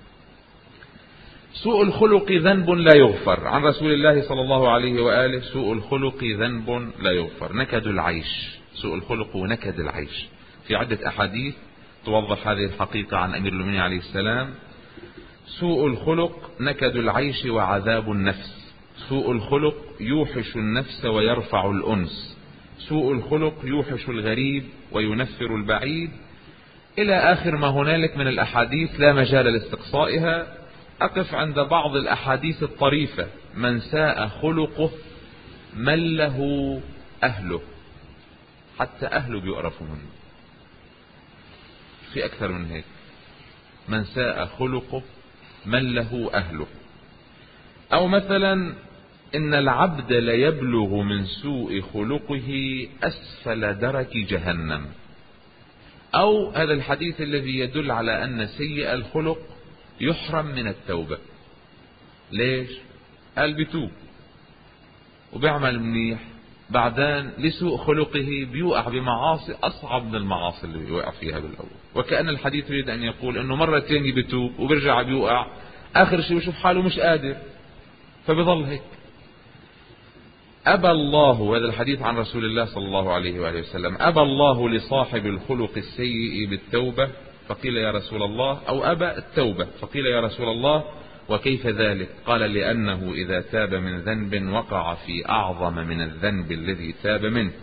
سوء الخلق ذنب لا يغفر. عن رسول الله صلى الله عليه وآله: سوء الخلق ذنب لا يغفر. نكد العيش، سوء الخلق ونكد العيش. في عدة أحاديث توضح هذه الحقيقة عن أمير المؤمنين عليه السلام: سوء الخلق نكد العيش وعذاب النفس، سوء الخلق يوحش النفس ويرفع الأنس، سوء الخلق يوحش الغريب وينفر البعيد، إلى آخر ما هنالك من الأحاديث لا مجال لاستقصائها. أقف عند بعض الأحاديث الطريفة: من ساء خلقه من له أهله، حتى أهله بيقرفوا منه، في أكثر من هيك. من ساء خلقه من له أهله. أو مثلا: إن العبد ليبلغ من سوء خلقه أسفل درك جهنم. أو هذا الحديث الذي يدل على أن سيء الخلق يحرم من التوبة. ليش؟ قال بيتوب وبيعمل منيح، بعدين لسوء خلقه بيوقع بمعاصي أصعب من المعاصي اللي بيوقع فيها بالأول. وكأن الحديث يريد أن يقول أنه مرة تانية بيتوب وبيرجع بيوقع، آخر شيء بيشوف حاله مش قادر فبيظل هيك. أبى الله، وهذا الحديث عن رسول الله صلى الله عليه وآله وسلم: أبى الله لصاحب الخلق السيء بالتوبة، فقيل يا رسول الله، أو أبى التوبة، فقيل يا رسول الله وكيف ذلك؟ قال: لأنه إذا تاب من ذنب وقع في أعظم من الذنب الذي تاب منه.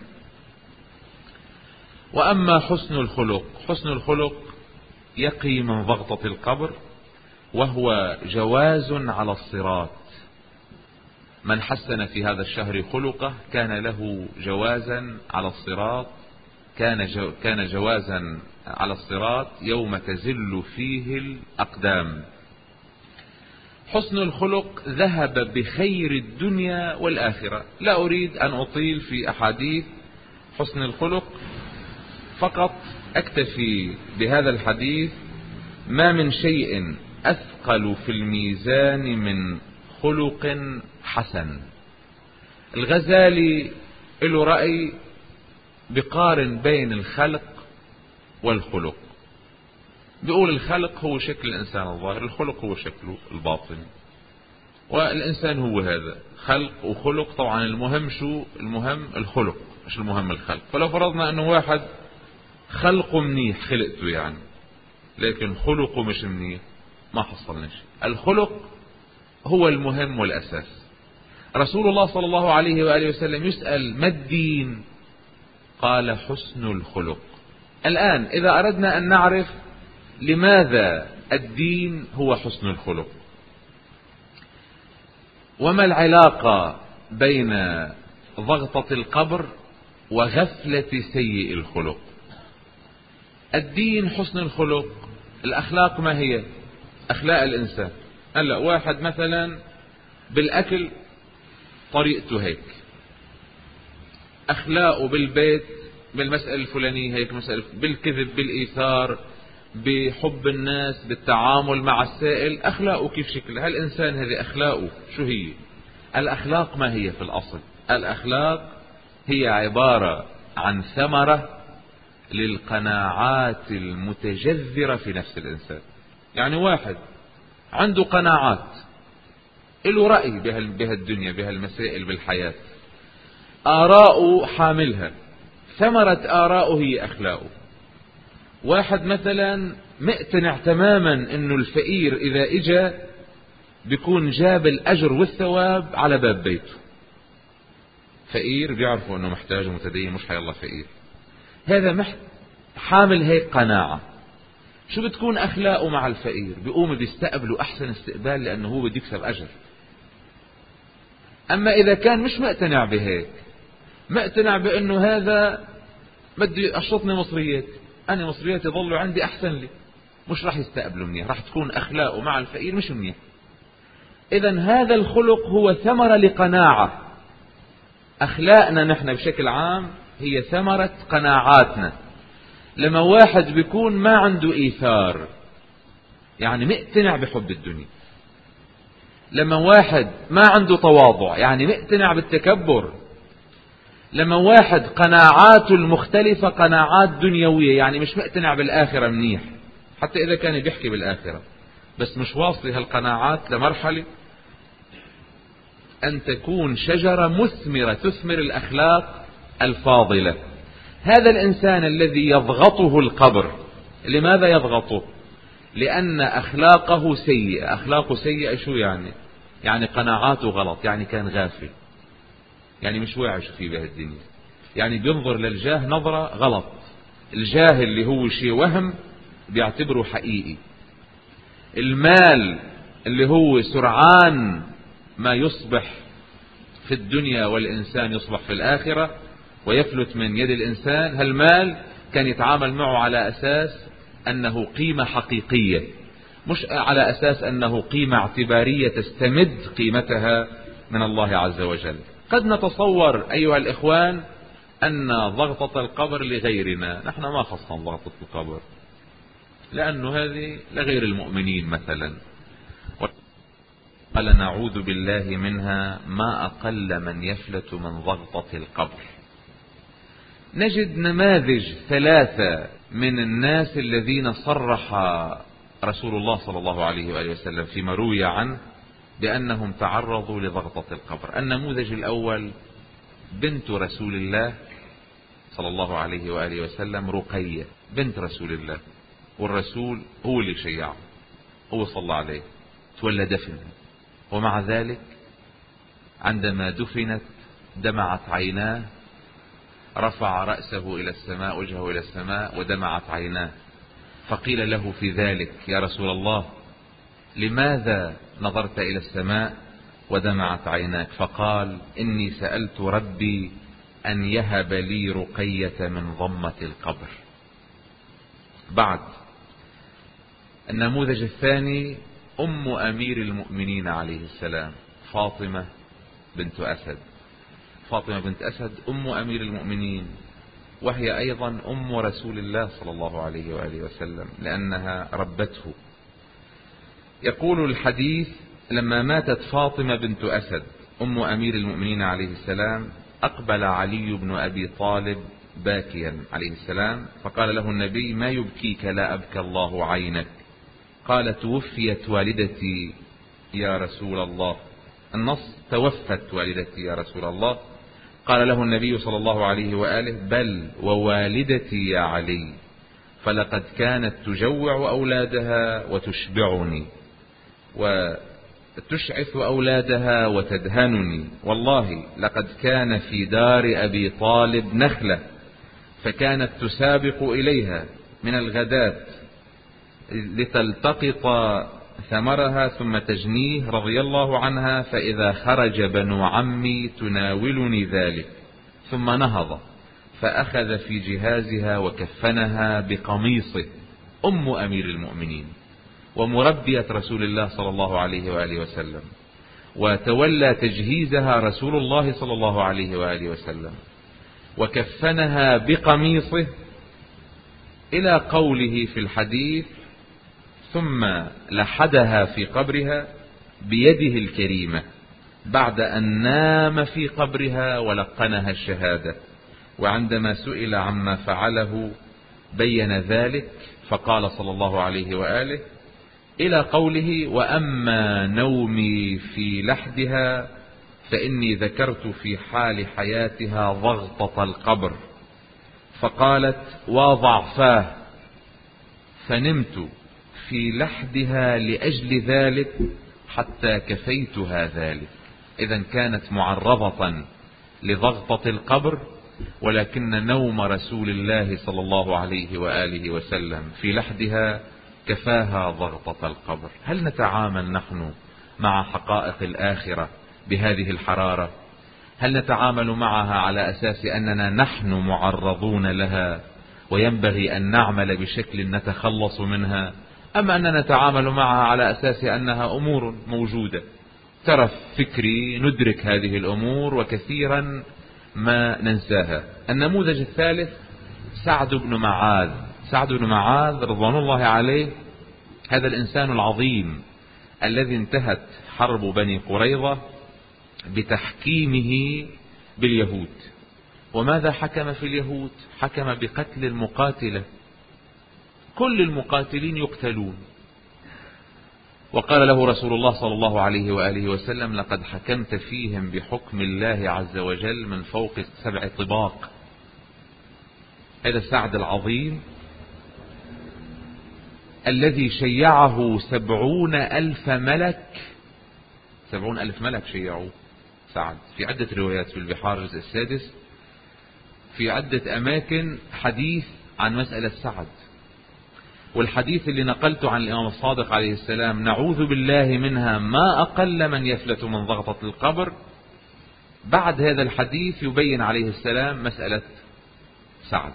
وأما حسن الخلق، حسن الخلق يقي من ضغطة القبر، وهو جواز على الصراط. من حسن في هذا الشهر خلقه كان له جوازا على الصراط، كان جو كان جوازا على الصراط يوم تزل فيه الأقدام. حسن الخلق ذهب بخير الدنيا والآخرة. لا أريد أن أطيل في أحاديث حسن الخلق، فقط أكتفي بهذا الحديث: ما من شيء أثقل في الميزان من خلق حسن. الغزالي له رأي بقارن بين الخلق والخلق، بيقول الخلق هو شكل الإنسان الظاهر، الخلق هو شكله الباطن، والإنسان هو هذا خلق وخلق. طبعا المهم شو؟ المهم الخلق، مش المهم الخلق. فلو فرضنا أنه واحد خلقه منيح، خلقته يعني، لكن خلقه مش منيح، ما حصلنا شيء. الخلق هو المهم والأساس. رسول الله صلى الله عليه وآله وسلم يسأل: ما الدين؟ قال: حسن الخلق. الآن إذا أردنا أن نعرف لماذا الدين هو حسن الخلق، وما العلاقة بين ضغطة القبر وغفلة سيء الخلق؟ الدين حسن الخلق. الأخلاق ما هي؟ أخلاق الإنسان. هلا واحد مثلا بالأكل طريقته هيك، أخلاقه بالبيت بالمسألة الفلانية هيك، مسألة بالكذب، بالإيثار، بحب الناس، بالتعامل مع السائل، أخلاقه كيف شكلها. هالإنسان هذه أخلاقه شو هي؟ الأخلاق ما هي في الأصل؟ الأخلاق هي عبارة عن ثمرة للقناعات المتجذرة في نفس الإنسان. يعني واحد عنده قناعات، له رأي بهالدنيا، بهالمسائل، بالحياة، آراءه حاملها، ثمرة آراءه هي أخلاقه. واحد مثلا مقتنع تماما انه الفقير اذا اجى بيكون جاب الاجر والثواب على باب بيته. فقير بيعرفوا انه محتاج ومتدين، مش حيالله فقير، هذا محت حامل هيك قناعة. شو بتكون اخلاقه مع الفقير؟ بيقوم بيستقبله احسن استقبال لانه هو بده يكسب اجر. اما اذا كان مش مقتنع بهيك، مقتنع بانه هذا بده يقشطني مصريات، أنا مصرياتي ظلوا عندي أحسن لي، مش راح يستقبلوا مني، راح تكون أخلاقه مع الفقير مش مني. إذن هذا الخلق هو ثمرة لقناعة. أخلاقنا نحن بشكل عام هي ثمرة قناعاتنا. لما واحد بيكون ما عنده إيثار، يعني مقتنع بحب الدنيا. لما واحد ما عنده تواضع، يعني مقتنع بالتكبر. لما واحد قناعاته المختلفة قناعات دنيوية، يعني مش مقتنع بالآخرة منيح، حتى إذا كان بيحكي بالآخرة بس مش واصل هالقناعات لمرحلة أن تكون شجرة مثمرة تثمر الأخلاق الفاضلة. هذا الإنسان الذي يضغطه القبر لماذا يضغطه؟ لأن أخلاقه سيئة. أخلاقه سيئة شو يعني؟ يعني قناعاته غلط، يعني كان غافل، يعني مش واعي شو في بهالدنيا، يعني بينظر للجاه نظرة غلط. الجاه اللي هو شيء وهم بيعتبره حقيقي. المال اللي هو سرعان ما يصبح في الدنيا والإنسان يصبح في الآخرة ويفلت من يد الإنسان، هالمال كان يتعامل معه على أساس أنه قيمة حقيقية، مش على أساس أنه قيمة اعتبارية تستمد قيمتها من الله عز وجل. قد نتصور أيها الإخوان أن ضغطة القبر لغيرنا، نحن ما خصنا ضغطة القبر لأنه هذه لغير المؤمنين مثلا، قال نعوذ بالله منها، ما أقل من يفلت من ضغطة القبر. نجد نماذج ثلاثة من الناس الذين صرح رسول الله صلى الله عليه وآله وسلم فيما روي عنه بأنهم تعرضوا لضغطة القبر. النموذج الأول بنت رسول الله صلى الله عليه وآله وسلم، رقية بنت رسول الله، والرسول هو اللي شيعه، هو صلى عليه، تولى دفنها، ومع ذلك عندما دفنت دمعت عيناه، رفع رأسه إلى السماء، وجهه إلى السماء، ودمعت عيناه. فقيل له في ذلك يا رسول الله لماذا نظرت إلى السماء ودمعت عيناك؟ فقال إني سألت ربي أن يهب لي رقية من ضمة القبر. بعد النموذج الثاني أم أمير المؤمنين عليه السلام، فاطمة بنت أسد. فاطمة بنت أسد أم أمير المؤمنين، وهي أيضا أم رسول الله صلى الله عليه وآله وسلم لأنها ربته. يقول الحديث لما ماتت فاطمة بنت أسد أم أمير المؤمنين عليه السلام، أقبل علي بن أبي طالب باكيا عليه السلام، فقال له النبي ما يبكيك؟ لا أبكى الله عينك. قال توفيت والدتي يا رسول الله. النص توفت والدتي يا رسول الله. قال له النبي صلى الله عليه وآله بل ووالدتي يا علي، فلقد كانت تجوع أولادها وتشبعني وتشعث أولادها وتدهنني، والله لقد كان في دار أبي طالب نخلة فكانت تسابق إليها من الغداة لتلتقط ثمرها ثم تجنيه رضي الله عنها، فإذا خرج بنو عمي تناولني ذلك. ثم نهض فأخذ في جهازها وكفنها بقميصه، أم أمير المؤمنين ومربية رسول الله صلى الله عليه وآله وسلم، وتولى تجهيزها رسول الله صلى الله عليه وآله وسلم وكفنها بقميصه، إلى قوله في الحديث ثم لحدها في قبرها بيده الكريمة بعد أن نام في قبرها ولقنها الشهادة. وعندما سئل عما فعله بين ذلك فقال صلى الله عليه وآله إلى قوله وأما نومي في لحدها فإني ذكرت في حال حياتها ضغطة القبر، فقالت وضعفاه فنمت في لحدها لأجل ذلك حتى كفيتها ذلك. إذا كانت معرضة لضغطة القبر، ولكن نوم رسول الله صلى الله عليه وآله وسلم في لحدها كفاها ضغطة القبر. هل نتعامل نحن مع حقائق الآخرة بهذه الحرارة؟ هل نتعامل معها على أساس أننا نحن معرضون لها وينبغي أن نعمل بشكل نتخلص منها، أم أننا نتعامل معها على أساس أنها أمور موجودة، ترف فكري ندرك هذه الأمور وكثيرا ما ننساها؟ النموذج الثالث سعد بن معاذ. سعد بن معاذ رضوان الله عليه، هذا الإنسان العظيم الذي انتهت حرب بني قريظة بتحكيمه باليهود. وماذا حكم في اليهود؟ حكم بقتل المقاتلة، كل المقاتلين يقتلون. وقال له رسول الله صلى الله عليه وآله وسلم لقد حكمت فيهم بحكم الله عز وجل من فوق سبع طباق. هذا سعد العظيم الذي شيعه سبعون ألف ملك، سبعون ألف ملك شيعوه سعد، في عدة روايات في البحار الجزء السادس، في عدة أماكن حديث عن مسألة سعد. والحديث اللي نقلته عن الإمام الصادق عليه السلام نعوذ بالله منها ما أقل من يفلت من ضغطة القبر، بعد هذا الحديث يبين عليه السلام مسألة سعد.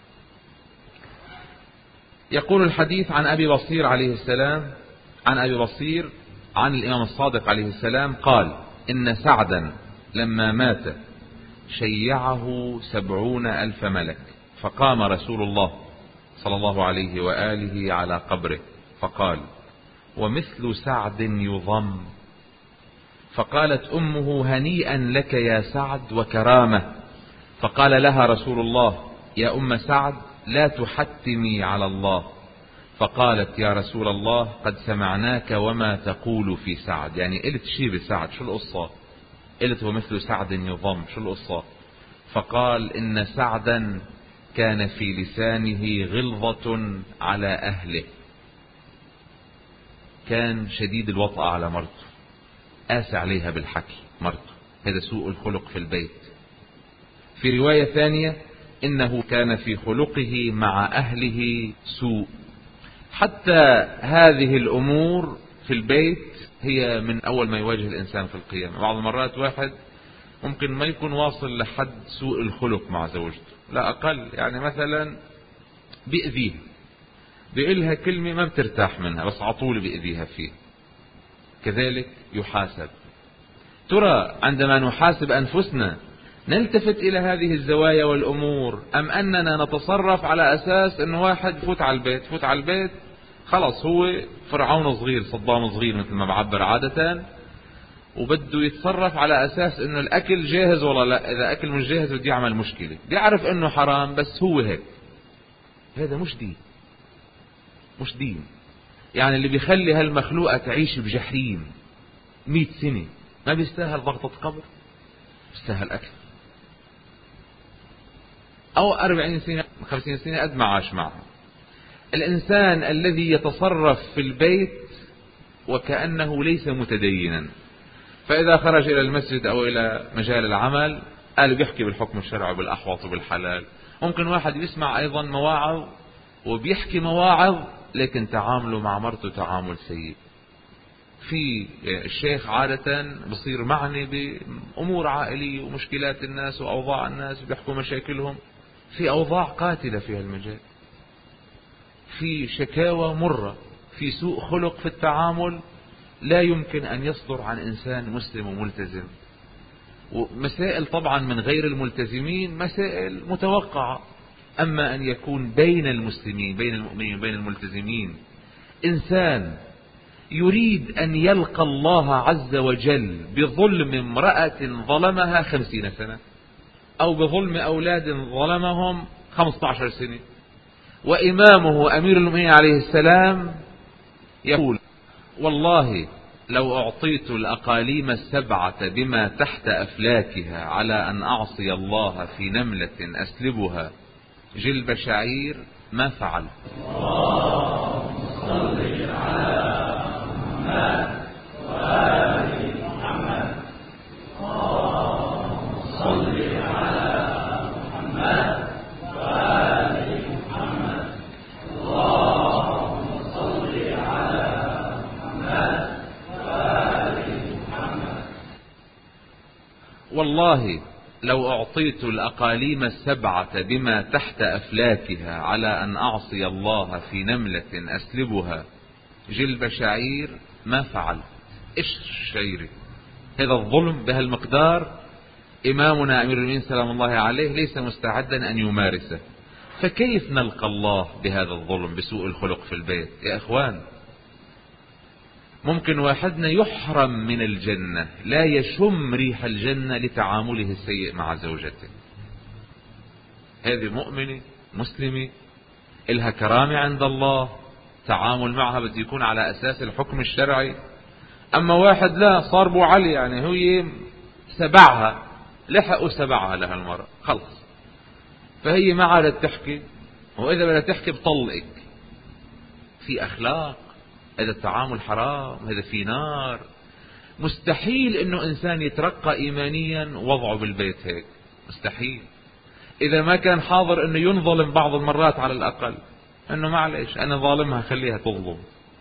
يقول الحديث عن أبي بصير عليه السلام، عن أبي بصير عن الإمام الصادق عليه السلام قال: إن سعدا لما مات شيعه سبعون ألف ملك، فقام رسول الله صلى الله عليه وآله على قبره فقال: ومثل سعد يضم. فقالت أمه: هنيئا لك يا سعد وكرامة. فقال لها رسول الله: يا أم سعد لا تحتمي على الله. فقالت: يا رسول الله قد سمعناك وما تقول في سعد. يعني قلت شي بسعد، شو القصة؟ قلت ومثل سعد يضم، شو القصة؟ فقال: إن سعدا كان في لسانه غلظة على أهله، كان شديد الوطأ على مرته، قاسى عليها بالحكي مرته، هذا سوء الخلق في البيت. في رواية ثانية: إنه كان في خلقه مع أهله سوء. حتى هذه الأمور في البيت هي من أول ما يواجه الإنسان في القيامة. بعض المرات واحد ممكن ما يكون واصل لحد سوء الخلق مع زوجته، لا أقل، يعني مثلا بيأذيها، بيقولها كلمة ما بترتاح منها بس عطول بيأذيها فيه، كذلك يحاسب. ترى عندما نحاسب أنفسنا نلتفت إلى هذه الزوايا والأمور، أم أننا نتصرف على أساس أن واحد فوت على البيت فوت على البيت خلص هو فرعون صغير صدام صغير مثل ما بعبر عادة، وبده يتصرف على أساس أنه الأكل جاهز ولا لا، إذا أكل مش جاهز بده يعمل مشكلة، بيعرف أنه حرام بس هو هيك. هذا مش دين، مش دين. يعني اللي بيخلي هالمخلوقة تعيش بجحيم مئة سنة ما بيستاهل ضغطة قبر؟ بيستاهل أكل. أو أربعين سنة خمسين سنة قد ما عاش معها. الإنسان الذي يتصرف في البيت وكأنه ليس متدينا، فإذا خرج إلى المسجد أو إلى مجال العمل قال بيحكي بالحكم الشرعي بالأحوط وبالحلال. ممكن واحد يسمع أيضا مواعظ وبيحكي مواعظ لكن تعامله مع مرته تعامل سيء. في الشيخ عادة بصير معني بأمور عائلية ومشكلات الناس وأوضاع الناس بيحكوا مشاكلهم، في أوضاع قاتلة في هالمجال، في شكاوى مرة، في سوء خلق في التعامل لا يمكن أن يصدر عن إنسان مسلم وملتزم. ومسائل طبعا من غير الملتزمين مسائل متوقعة، أما أن يكون بين المسلمين بين المؤمنين بين الملتزمين إنسان يريد أن يلقى الله عز وجل بظلم امرأة ظلمها خمسين سنة، أو بظلم أولاد ظلمهم خمسة عشر سنة، وإمامه أمير المؤمنين عليه السلام يقول: والله لو أعطيت الأقاليم السبعة بما تحت أفلاكها على أن أعصي الله في نملة أسلبها جلب شعير ما فعل. اللهم صل على محمد وآل محمد. اللهم صل على محمد وآل محمد. اللهم صل على محمد وآل محمد. والله لو أعطيت الأقاليم السبعة بما تحت أفلاكها على أن أعصي الله في نملة أسلبها جلب شعير ما فعل. إيش الشعير؟ هذا الظلم بهالمقدار إمامنا أمير المؤمنين سلام الله عليه ليس مستعدا أن يمارسه، فكيف نلقى الله بهذا الظلم بسوء الخلق في البيت؟ يا إخوان، ممكن واحدنا يحرم من الجنة، لا يشم ريح الجنة لتعامله السيء مع زوجته. هذه مؤمنة مسلمة إلها كرامة عند الله، تعامل معها بده يكون على أساس الحكم الشرعي. أما واحد لا، صار بو علي، يعني هي سبعها، لحقوا سبعها لها المرة خلص، فهي ما عادت تحكي، وإذا بدها تحكي بطلقك. في أخلاق، هذا التعامل حرام، هذا في نار. مستحيل انه انسان يترقى ايمانيا وضعه بالبيت هيك، مستحيل. اذا ما كان حاضر انه ينظلم بعض المرات على الاقل، انه معلش انا ظالمها خليها تظلم،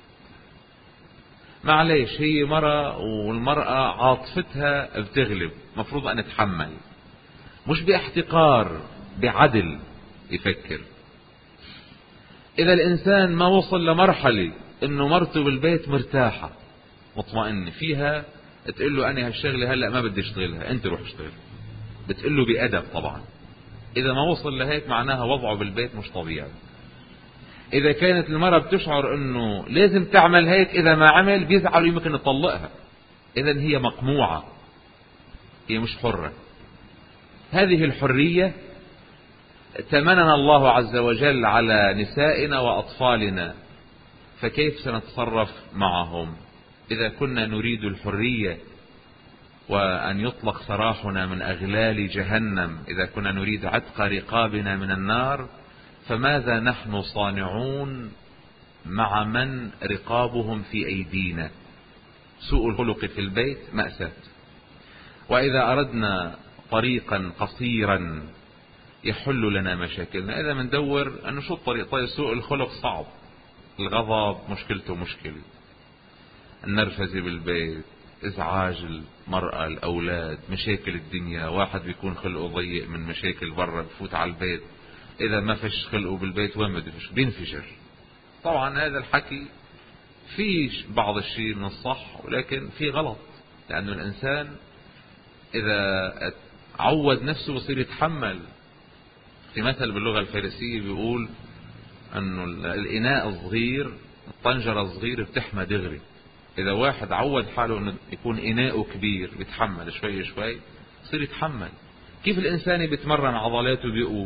معلش هي مرة والمرأة عاطفتها بتغلب، مفروض ان اتحمل، مش باحتقار، بعدل يفكر. اذا الانسان ما وصل لمرحلة انه مرته بالبيت مرتاحة مطمئن فيها، تقول له انا هالشغله هلا ما بدي اشتغلها، انت روح اشتغل، بتقول له بادب طبعا. اذا ما وصل لهيك معناها وضعه بالبيت مش طبيعي. اذا كانت المرأة بتشعر انه لازم تعمل هيك، اذا ما عمل بيزعل ويمكن يطلقها، اذا هي مقموعة، هي مش حرة. هذه الحرية ائتمننا الله عز وجل على نسائنا واطفالنا، فكيف سنتصرف معهم إذا كنا نريد الحرية وأن يطلق سراحنا من أغلال جهنم، إذا كنا نريد عتق رقابنا من النار، فماذا نحن صانعون مع من رقابهم في أيدينا؟ سوء الخلق في البيت مأساة. وإذا أردنا طريقا قصيرا يحل لنا مشاكلنا، إذا مندور أنه شو الطريق؟ طيب سوء الخلق صعب، الغضب مشكلته مشكلة، النرفزة بالبيت، ازعاج المرأة، الاولاد، مشاكل الدنيا، واحد بيكون خلقه ضيق من مشاكل برا بفوت على البيت، اذا ما فيش خلقه بالبيت وين بده يفش؟ بينفجر. طبعا هذا الحكي فيش بعض الشيء من الصح، ولكن في غلط، لانه الانسان اذا عود نفسه بصير يتحمل. في مثل باللغة الفارسية بيقول انه الاناء الصغير، الطنجرة الصغيرة بتحمى دغري. اذا واحد عود حاله انه يكون اناءه كبير بيتحمل شوي شوي يصير يتحمل. كيف الانسان بيتمرن عضلاته بيقوم؟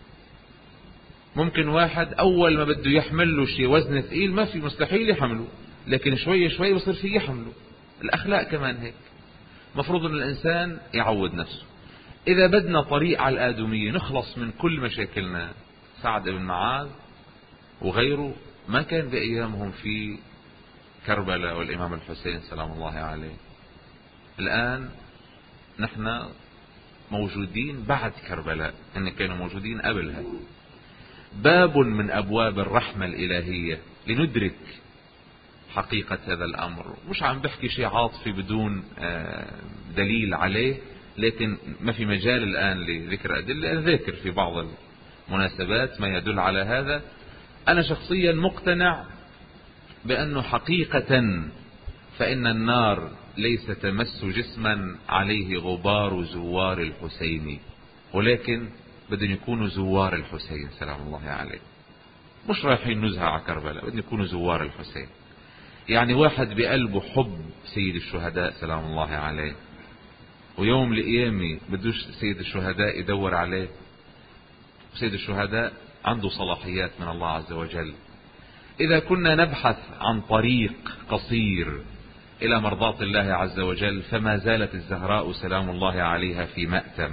ممكن واحد اول ما بده يحمل له شيء وزن ثقيل ما في، مستحيل يحمله، لكن شوي شوي بصير فيه يحمله. الاخلاق كمان هيك، مفروض ان الانسان يعود نفسه. اذا بدنا طريق على الادمية نخلص من كل مشاكلنا، سعد بن معاذ وغيره ما كان بايامهم في كربلاء والإمام الحسين سلام الله عليه. الآن نحن موجودين بعد كربلاء، إن كانوا موجودين قبلها. باب من أبواب الرحمة الإلهية لندرك حقيقة هذا الأمر. مش عم بحكي شيء عاطفي بدون دليل عليه، لكن ما في مجال الآن لذكر أدلة. أنا ذاكر في بعض المناسبات ما يدل على هذا. أنا شخصيا مقتنع بأنه حقيقة فإن النار ليس تمس جسما عليه غبار زوار الحسين، ولكن بدهم يكونوا زوار الحسين سلام الله عليه، مش رايحين نزهة على كربلاء، بدهم يكونوا زوار الحسين. يعني واحد بقلبه حب سيد الشهداء سلام الله عليه، ويوم القيامة بدوش سيد الشهداء يدور عليه. سيد الشهداء عنده صلاحيات من الله عز وجل. إذا كنا نبحث عن طريق قصير إلى مرضاة الله عز وجل، فما زالت الزهراء سلام الله عليها في مأتم.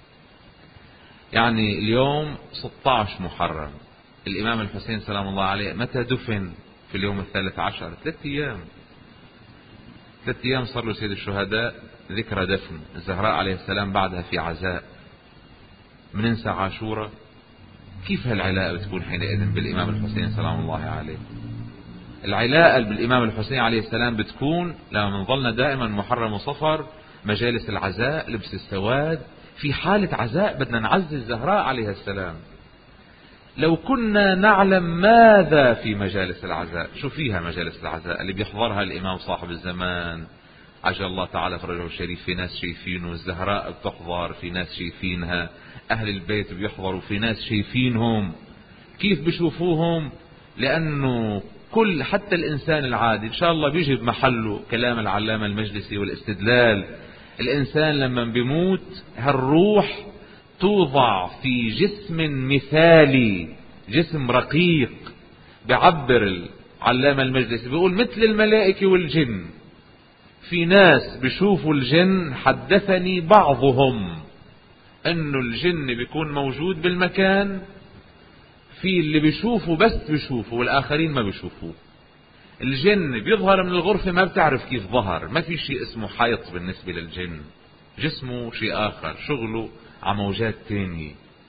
يعني اليوم ستة عشر محرم، الإمام الحسين سلام الله عليه متى دفن؟ في اليوم الثالث عشر، ثلاث أيام ثلاث أيام صار له سيد الشهداء ذكرى دفن. الزهراء عليه السلام بعدها في عزاء، مننسى عاشورة. كيف هالعلاقة بتكون حينئذ بالإمام الحسين سلام الله عليه؟ العلاقة بالإمام الحسين عليه السلام بتكون لما منظلنا دائما محرم وصفر، مجالس العزاء، لبس السواد، في حالة عزاء بدنا نعزي الزهراء عليه السلام. لو كنا نعلم ماذا في مجالس العزاء، شو فيها مجالس العزاء اللي بيحضرها الإمام صاحب الزمان عجل الله تعالى فرجه الشريف، في ناس شايفينه، الزهراء بتحضر في ناس شايفينها، أهل البيت بيحضروا في ناس شايفينهم. كيف بيشوفوهم؟ لأنه كل حتى الإنسان العادي إن شاء الله بيجي بمحله كلام العلامة المجلسي والاستدلال. الإنسان لما بيموت هالروح توضع في جسم مثالي، جسم رقيق. بعبر العلامة المجلسي بيقول مثل الملائكة والجن. في ناس بيشوفوا الجن، حدثني بعضهم انه الجن بيكون موجود بالمكان، في اللي بيشوفه بس بيشوفه والآخرين ما بيشوفوه. الجن بيظهر من الغرفة ما بتعرف كيف ظهر، ما في شيء اسمه حيط بالنسبة للجن، جسمه شيء آخر، شغله على موجات تانية.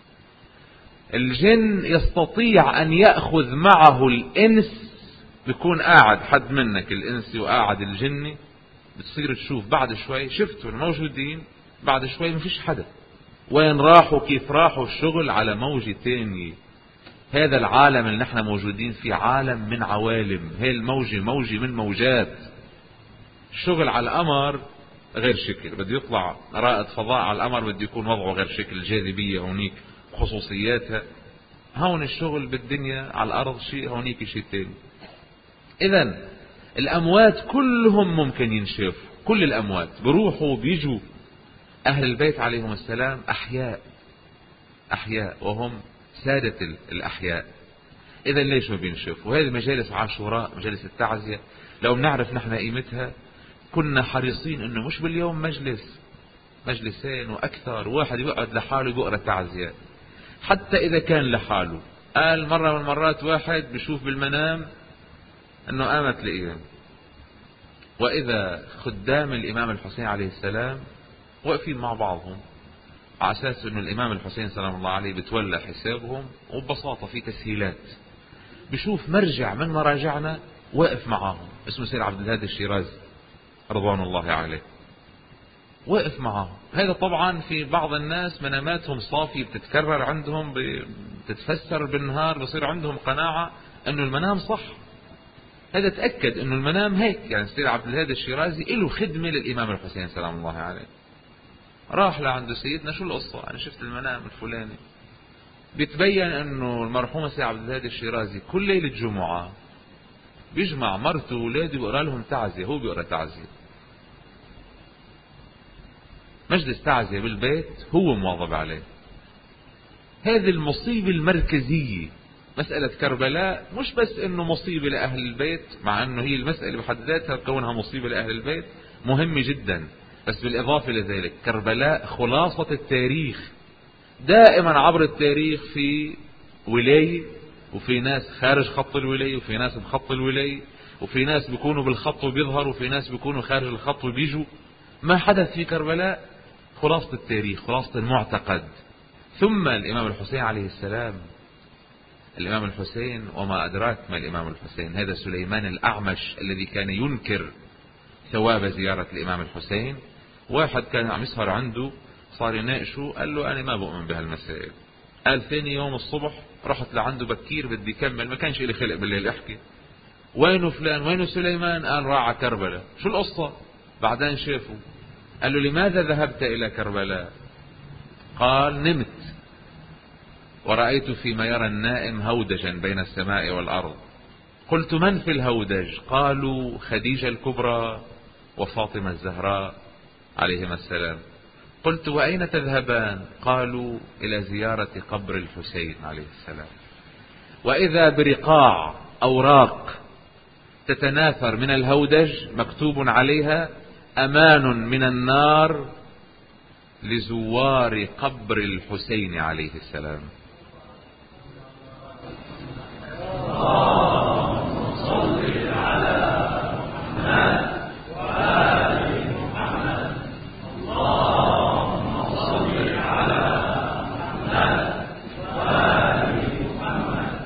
الجن يستطيع أن يأخذ معه الإنس، بيكون قاعد حد منك الإنسي وقاعد الجني، بتصير تشوف بعد شوي شفتوا الموجودين، بعد شوي ما فيش حدا، وين راحوا كيف راحوا، الشغل على موجة تانية. هذا العالم اللي نحن موجودين فيه عالم من عوالم، هي الموجة موجة من موجات. الشغل على القمر غير شكل، بده يطلع رائد فضاء على القمر بده يكون وضعه غير شكل، الجاذبية هونيك خصوصياتها. هون الشغل بالدنيا على الأرض شيء، هونيك شيء تاني. إذن الأموات كلهم ممكن ينشافوا، كل الأموات بروحوا وبيجوا. أهل البيت عليهم السلام أحياء، أحياء وهم سادة الأحياء. إذا ليش ما بينشافوا؟ وهذه مجالس عاشوراء، مجالس التعزية، لو بنعرف نحن قيمتها كنا حريصين إنه مش باليوم مجلس مجلسين وأكثر، واحد يقعد لحاله بيقرأ تعزية. حتى إذا كان لحاله، قال مرة من المرات واحد بيشوف بالمنام إنه قامت الأيام، وإذا خدام الإمام الحسين عليه السلام واقفين مع بعضهم على أساس إنه الإمام الحسين سلام الله عليه بتولى حسابهم، وببساطة في تسهيلات. بشوف مرجع من مراجعنا واقف معاهم، اسمه سيد عبد الهادي الشيرازي رضوان الله عليه، واقف معاهم. هذا طبعا في بعض الناس مناماتهم صافية بتتكرر عندهم، بتتفسر بالنهار، بصير عندهم قناعة إنه المنام صح. هذا تأكد إنه المنام هيك. يعني سيد عبد الهادي الشيرازي له خدمة للإمام الحسين سلام الله عليه. راح لعنده سيدنا، شو القصة؟ أنا شفت المنام الفلاني. بيتبين أنه المرحوم سيد عبد الهادي الشيرازي كل ليلة جمعة بيجمع مرته وولاده ويقرأ لهم تعزية، هو بيقرأ تعزية، مجلس تعزية بالبيت هو مواظب عليه. هذه المصيبة المركزية. مسألة كربلاء مش بس انه مصيبة لأهل البيت، مع انه هي المسألة بحد ذاتها كونها مصيبة لأهل البيت مهمة جدا، بس بالإضافة لذلك كربلاء خلاصة التاريخ. دائما عبر التاريخ في ولاية، وفي ناس خارج خط الولاية، وفي ناس بخط الولاية، وفي ناس بيكونوا بالخط وبيظهروا، وفي ناس بيكونوا خارج الخط وبيجوا. ما حدث في كربلاء خلاصة التاريخ، خلاصة المعتقد. ثم الإمام الحسين عليه السلام، الإمام الحسين وما أدراك ما الإمام الحسين، هذا سليمان الأعمش الذي كان ينكر ثواب زيارة الإمام الحسين. واحد كان عم يسهر عنده صار يناقشه، قال له أنا ما بؤمن بهالمسائل. قال ثاني يوم الصبح رحت لعنده بكير بدي كمل، ما كانش لي خلق بالليل احكي. وينه فلان؟ وينه سليمان؟ قال راعى كربلاء. شو القصة؟ بعدين شافه، قال له لماذا ذهبت إلى كربلاء؟ قال نمت ورأيت فيما يرى النائم هودجا بين السماء والأرض. قلت من في الهودج؟ قالوا خديجة الكبرى وفاطمة الزهراء عليهما السلام. قلت وأين تذهبان؟ قالوا إلى زيارة قبر الحسين عليه السلام. وإذا برقاع أوراق تتناثر من الهودج مكتوب عليها أمان من النار لزوار قبر الحسين عليه السلام. اللهم صل على محمد وآل محمد. اللهم صل على محمد وآل محمد.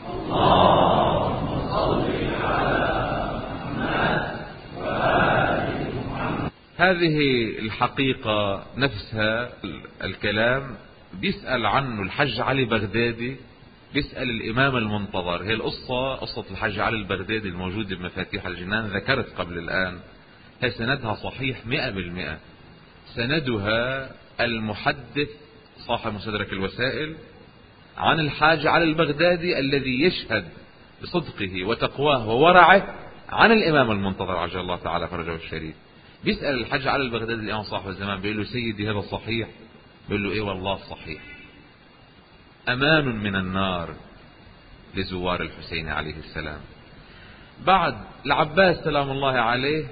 اللهم صل على محمد وآل محمد. هذه الحقيقة نفسها الكلام بيسأل عنه الحج علي بغدادي، بيسأل الإمام المنتظر. هي القصة قصة الحج علي البغدادي الموجودة بمفاتيح الجنان، ذكرت قبل الآن، هي سندها صحيح مئة بالمئة. سندها المحدث صاحب مستدرك الوسائل عن الحاج علي البغدادي الذي يشهد بصدقه وتقواه وورعه عن الإمام المنتظر عجل الله تعالى فرجه الشريف. بيسأل الحاج علي البغدادي الإمام صاحب الزمان، بيقول له سيدي هذا صحيح؟ بيقول له ايه والله صحيح، أمان من النار لزوار الحسين عليه السلام. بعد العباس سلام الله عليه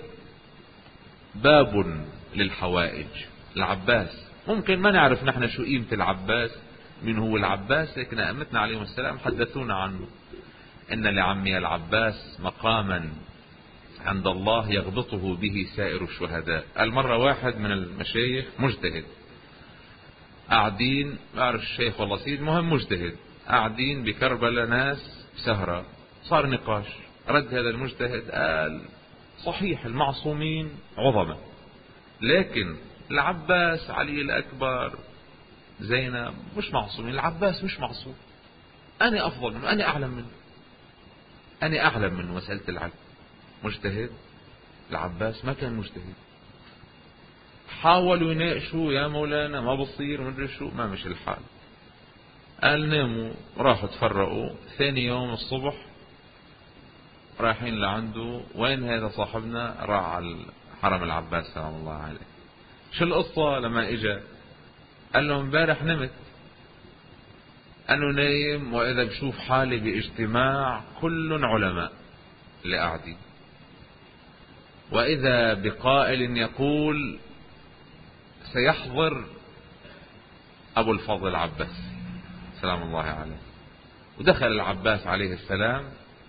باب للحوائج. العباس ممكن ما نعرف نحن شو قيمة العباس، من هو العباس، لكن أئمتنا عليهم السلام حدثونا عنه. إن لعمي العباس مقاما عند الله يغبطه به سائر الشهداء. المرة واحد من المشايخ مجتهد قاعدين، ما أعرف الشيخ والله سيد، مهم مجتهد، قاعدين بكربلاء ناس سهرة، صار نقاش، رد هذا المجتهد قال صحيح المعصومين عظمة، لكن العباس علي الأكبر زينب مش معصومين، العباس مش معصوم، أنا أفضل منه، أنا أعلم منه، أنا أعلم منه مسألة العلم. مجتهد، العباس ما كان مجتهد. حاولوا يناقشوا يا مولانا ما بصير مدري شو، ما مش الحال. قال ناموا، راحوا تفرقوا. ثاني يوم الصبح رايحين لعنده، وين هذا صاحبنا؟ راح على حرم العباس سلام الله عليه. شو القصة؟ لما اجا قال له امبارح نمت. قال له نايم واذا بشوف حالي باجتماع كل علماء اللي قاعدين، واذا بقائل يقول سيحضر ابو الفضل العباس سلام الله عليه. ودخل العباس عليه السلام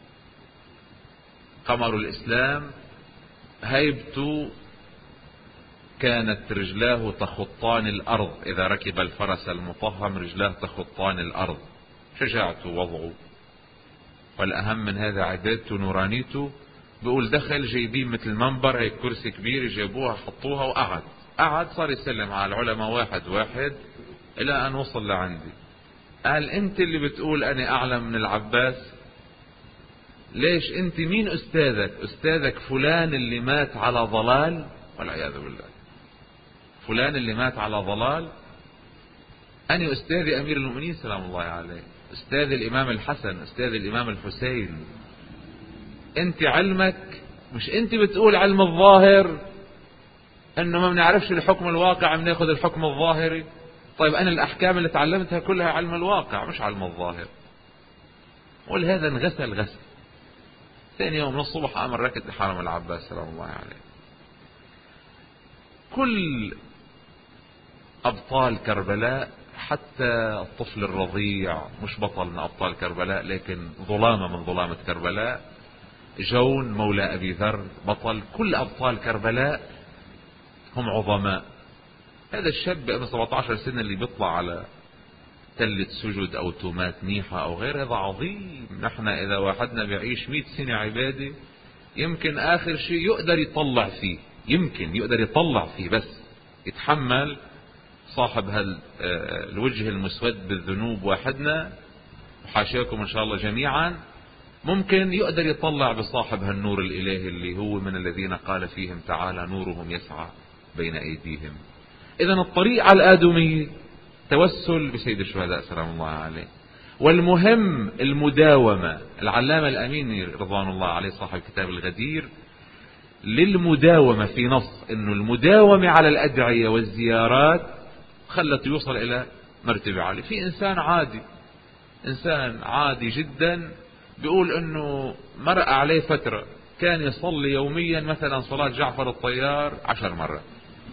قمر الاسلام، هيبته كانت رجلاه تخطان الارض، اذا ركب الفرس المطهم رجلاه تخطان الارض، شجاعته وضعه، والاهم من هذا عبادته نورانيته. بيقول دخل جايبين مثل منبر هيك كرسي كبير، جابوها حطوها وقعد قعد صار يسلم على العلماء واحد واحد الى ان وصل لعندي. قال انت اللي بتقول انا اعلم من العباس؟ ليش انت مين استاذك؟ استاذك فلان اللي مات على ضلال والعياذ بالله، فلان اللي مات على ضلال. انا استاذي امير المؤمنين سلام الله عليه، استاذ الامام الحسن، استاذ الامام الحسين. انت علمك مش انت بتقول علم الظاهر انه ما بنعرفش الحكم الواقع، بناخذ الحكم الظاهري. طيب انا الاحكام اللي تعلمتها كلها علم الواقع مش علم الظاهر. ولهذا انغسل غسل. ثاني يوم من الصبح قام ركض لحرم العباس سلام الله عليه. كل ابطال كربلاء، حتى الطفل الرضيع مش بطل من ابطال كربلاء لكن ظلامة من ظلامة كربلاء، جون مولى ابي ذر بطل، كل ابطال كربلاء هم عظماء. هذا الشاب بأنه سبعة عشر سنة اللي بيطلع على تلة سجد او تومات نيحة او غير، هذا عظيم. نحن اذا واحدنا بيعيش مئة سنة عبادة يمكن اخر شيء يقدر يطلع فيه، يمكن يقدر يطلع فيه بس يتحمل صاحب هالوجه المسود بالذنوب واحدنا، وحاشاكم ان شاء الله جميعا، ممكن يقدر يطلع بصاحب هالنور الالهي اللي هو من الذين قال فيهم تعالى نورهم يسعى بين ايديهم. اذا الطريق على الادمية توسل بسيد الشهداء سلام الله عليه. والمهم المداومة. العلامة الاميني رضوان الله عليه صاحب كتاب الغدير للمداومة في نص انه المداومة على الادعية والزيارات خلت يوصل الى مرتبة عالية. في انسان عادي، انسان عادي جدا بيقول انه مر عليه فترة كان يصلي يوميا مثلا صلاة جعفر الطيار عشر مرات،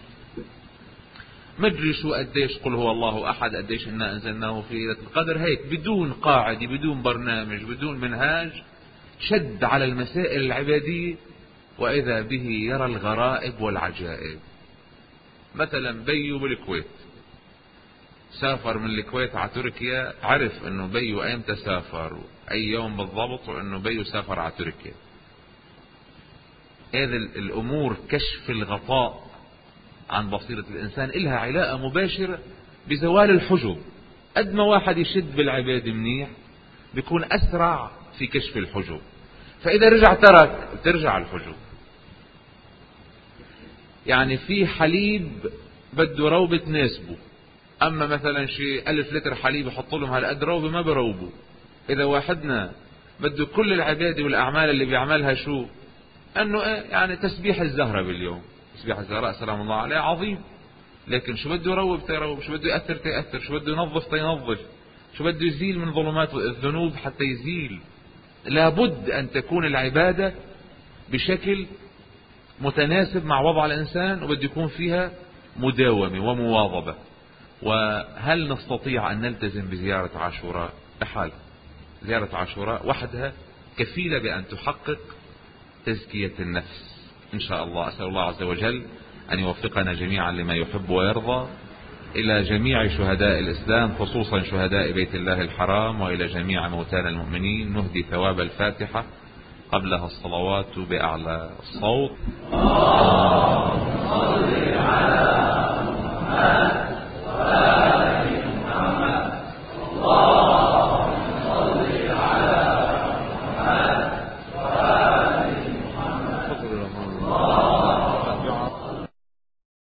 مدري شو قديش قل هو الله احد، قديش انا انزلناه في ليلة القدر، هيك بدون قاعدة بدون برنامج بدون منهاج، شد على المسائل العبادية واذا به يرى الغرائب والعجائب. مثلا بيو بالكويت سافر من الكويت على تركيا، عرف انه بيو ايمتى سافر اي يوم بالضبط، وانه بيو سافر على تركيا. هذه الامور كشف الغطاء عن بصيرة الانسان إلها علاقة مباشرة بزوال الحجب. قد ما واحد يشد بالعبادة منيح بيكون اسرع في كشف الحجب، فاذا رجع ترك ترجع الحجب. يعني في حليب بده روبة تناسبه، اما مثلا شيء الف لتر حليب يحط لهم هالقد روبة ما بروبوا. اذا واحدنا بده كل العبادة والاعمال اللي بيعملها شو انه ايه يعني تسبيح الزهرة باليوم، تسبيح الزهراء سلام الله عليه عظيم، لكن شو بده يروب تيروب، شو بده يأثر تيأثر، شو بده ينظف تينظف، شو بده يزيل من ظلمات الذنوب حتى يزيل. لابد ان تكون العبادة بشكل متناسب مع وضع الانسان، وبده يكون فيها مداومة ومواظبة. وهل نستطيع أن نلتزم بزيارة عاشوراء؟ بحال. زيارة عاشوراء وحدها كفيلة بأن تحقق تزكية النفس إن شاء الله. أسأل الله عز وجل أن يوفقنا جميعا لما يحب ويرضى. إلى جميع شهداء الإسلام خصوصا شهداء بيت الله الحرام، وإلى جميع موتانا المؤمنين نهدي ثواب الفاتحة قبلها الصلوات بأعلى الصوت.